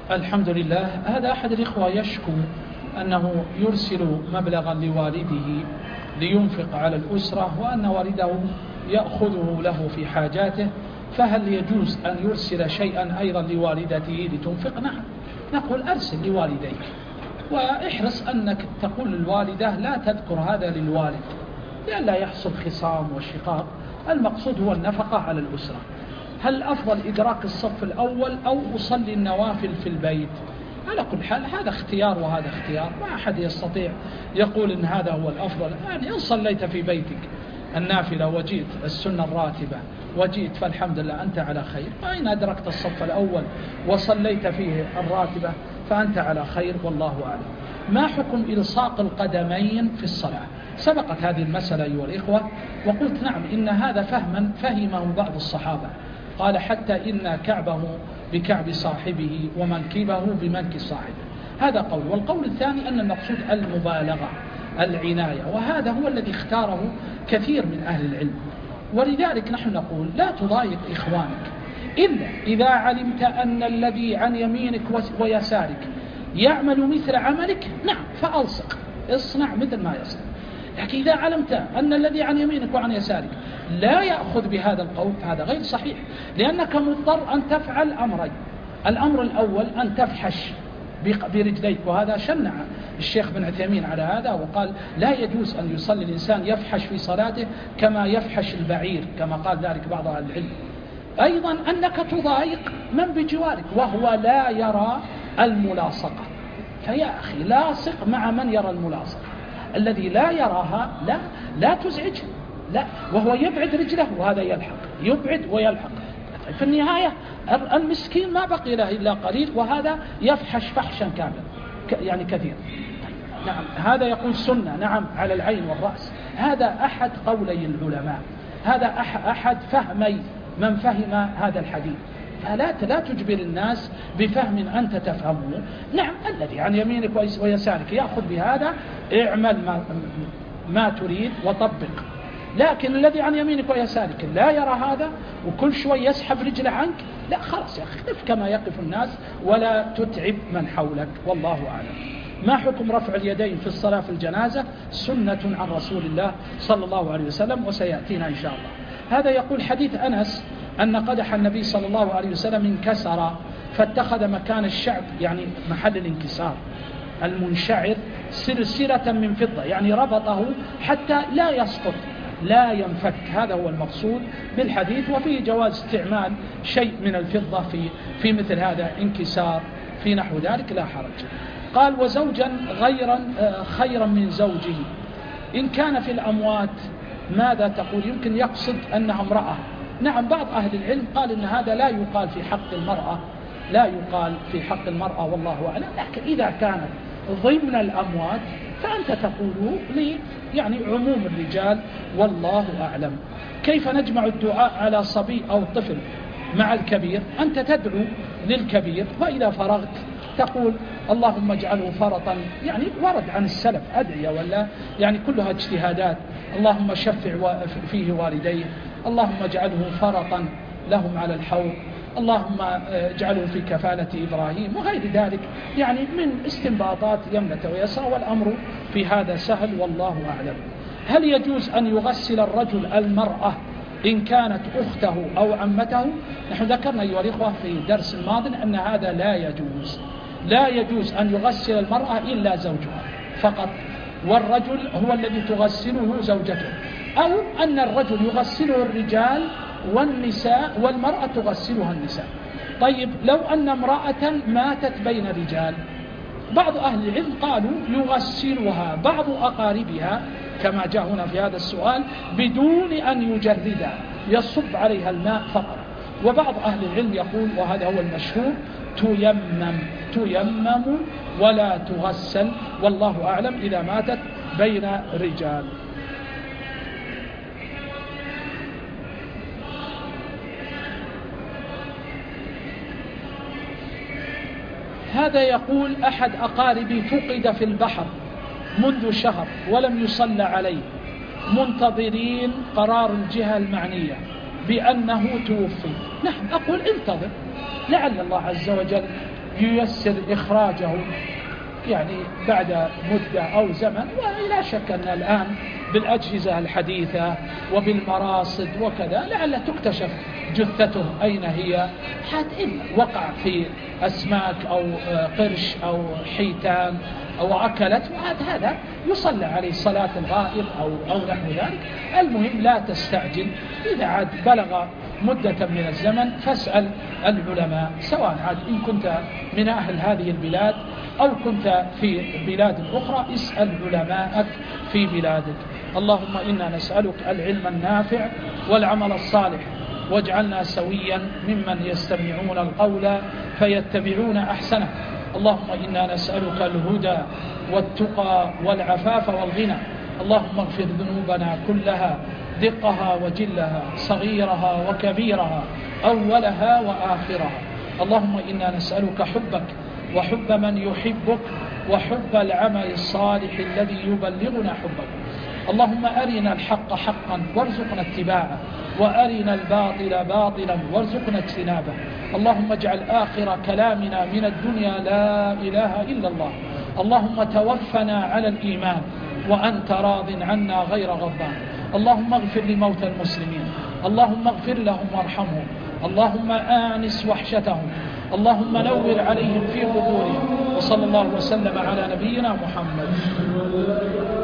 A: الحمد لله. هذا أحد الإخوة يشكو أنه يرسل مبلغا لوالده لينفق على الأسرة، وأن والده يأخذه له في حاجاته، فهل يجوز أن يرسل شيئا أيضا لوالدته لتنفق؟ نعم، نقول أرسل لوالديك، واحرص أنك تقول للوالدة لا تذكر هذا للوالد لئلا يحصل خصام وشقاق. المقصود هو النفقة على الأسرة. هل أفضل إدراك الصف الأول أو أصلي النوافل في البيت؟ على كل حال هذا اختيار وهذا اختيار، ما أحد يستطيع يقول إن هذا هو الأفضل. يعني إن صليت في بيتك النافلة وجئت السنة الراتبة وجئت فالحمد لله أنت على خير، وإن أدركت الصف الأول وصليت فيه الراتبة فأنت على خير، والله أعلم. ما حكم إلصاق القدمين في الصلاة؟ سبقت هذه المسألة أيها الإخوة، وقلت نعم إن هذا فهمه بعض الصحابة، قال حتى إن كعبه بكعب صاحبه ومنكبه بمنكب صاحبه، هذا قول. والقول الثاني أن المقصود المبالغة العناية، وهذا هو الذي اختاره كثير من أهل العلم. ولذلك نحن نقول لا تضايق إخوانك إلا إذا علمت أن الذي عن يمينك ويسارك يعمل مثل عملك، نعم فألصق، اصنع مثل ما يصنع. لكن إذا علمت أن الذي عن يمينك وعن يسارك لا يأخذ بهذا القول فهذا غير صحيح، لأنك مضطر أن تفعل أمرين. الأمر الأول أن تفحش برجليك، وهذا شنع الشيخ بن عثيمين على هذا وقال لا يجوز أن يصلي الإنسان يفحش في صلاته كما يفحش البعير، كما قال ذلك بعض أهل العلم. أيضا أنك تضايق من بجوارك وهو لا يرى الملاصقة، فيا أخي لاصق مع من يرى الملاصقة. الذي لا يراها لا تزعجه، لا، وهو يبعد رجله وهذا يلحق، يبعد ويلحق. في النهاية المسكين ما بقي له إلا قليل، وهذا يفحش فحشا كاملا يعني كثير. نعم هذا يقول سنة، نعم على العين والرأس. هذا أحد قولي العلماء، هذا أحد فهمي من فهم هذا الحديث. فلا تجبر الناس بفهم أنت تفهمه. نعم الذي عن يمينك ويسارك يأخذ بهذا، اعمل ما تريد وطبق. لكن الذي عن يمينك ويسارك لا يرى هذا وكل شوي يسحب رجله عنك، لا خلاص يا أخي اقف كما يقف الناس ولا تتعب من حولك، والله أعلم. ما حكم رفع اليدين في الصلاة في الجنازة؟ سنة عن رسول الله صلى الله عليه وسلم وسيأتينا إن شاء الله. هذا يقول حديث أنس أن قدح النبي صلى الله عليه وسلم انكسر فاتخذ مكان الشعب، يعني محل الانكسار المنشعر، سلسلة من فضة، يعني ربطه حتى لا يسقط لا ينفك. هذا هو المقصود بالحديث، وفيه جواز استعمال شيء من الفضة في مثل هذا انكسار في نحو ذلك لا حرج. قال وزوجا خيرا من زوجه إن كان في الأموات ماذا تقول؟ يمكن يقصد أنها امرأة. نعم بعض أهل العلم قال إن هذا لا يقال في حق المرأة، لا يقال في حق المرأة والله أعلم. لكن إذا كانت ضمن الأموات فأنت تقول لي يعني عموم الرجال والله أعلم. كيف نجمع الدعاء على صبي أو طفل مع الكبير؟ أنت تدعو للكبير وإذا فرغت تقول اللهم اجعله فرطا، يعني ورد عن السلف أدعية ولا يعني كلها اجتهادات. اللهم شفع فيه والديه، اللهم اجعله فرطا لهم على الحوض، اللهم اجعله في كفالة إبراهيم وغير ذلك، يعني من استنباطات يمنة ويسرى، والأمر في هذا سهل والله أعلم. هل يجوز أن يغسل الرجل المرأة إن كانت أخته أو عمته؟ نحن ذكرنا أيها الإخوة في درس الماضي أن هذا لا يجوز أن يغسل المرأة إلا زوجها فقط، والرجل هو الذي تغسله زوجته، أو أن الرجل يغسله الرجال والنساء والمرأة تغسلها النساء. طيب لو أن امرأة ماتت بين رجال، بعض أهل العلم قالوا يغسلها بعض أقاربها كما جاء هنا في هذا السؤال بدون أن يجردها، يصب عليها الماء فقط. وبعض أهل العلم يقول وهذا هو المشهور تيمم ولا تغسل، والله أعلم إذا ماتت بين رجال. هذا يقول أحد أقاربي فقد في البحر منذ شهر ولم يصلى عليه، منتظرين قرار الجهة المعنية بأنه توفي. نحن أقول انتظر، لعل الله عز وجل ييسر إخراجه يعني بعد مدة أو زمن. ولا شك أن الآن بالأجهزة الحديثة وبالمراصد وكذا لعل تكتشف جثته أين هي، حتى إن وقع في أسماك أو قرش أو حيتان أو أكلت، هذا يصلى عليه صلاة الغائب أو نحو ذلك. المهم لا تستعجل، إذا عاد بلغ مدة من الزمن فاسأل العلماء، سواء عاد إن كنت من أهل هذه البلاد أو كنت في بلاد أخرى، اسأل علماءك في بلادك. اللهم إنا نسألك العلم النافع والعمل الصالح، واجعلنا سويا ممن يستمعون القول فيتبعون أحسنه. اللهم إنا نسألك الهدى والتقى والعفاف والغنى. اللهم اغفر ذنوبنا كلها، دقها وجلها، صغيرها وكبيرها، أولها وآخرها. اللهم إنا نسألك حبك وحب من يحبك وحب العمل الصالح الذي يبلغنا حبك. اللهم أرنا الحق حقا وارزقنا اتباعه، وأرنا الباطل باطلا وارزقنا اجتنابه. اللهم اجعل آخر كلامنا من الدنيا لا إله إلا الله. اللهم توفنا على الإيمان وأنت راض عنا غير غضبان. اللهم اغفر لموتى المسلمين، اللهم اغفر لهم وارحمهم، اللهم آنس وحشتهم، اللهم نور عليهم في قبورهم. وصلى الله وسلم على نبينا محمد.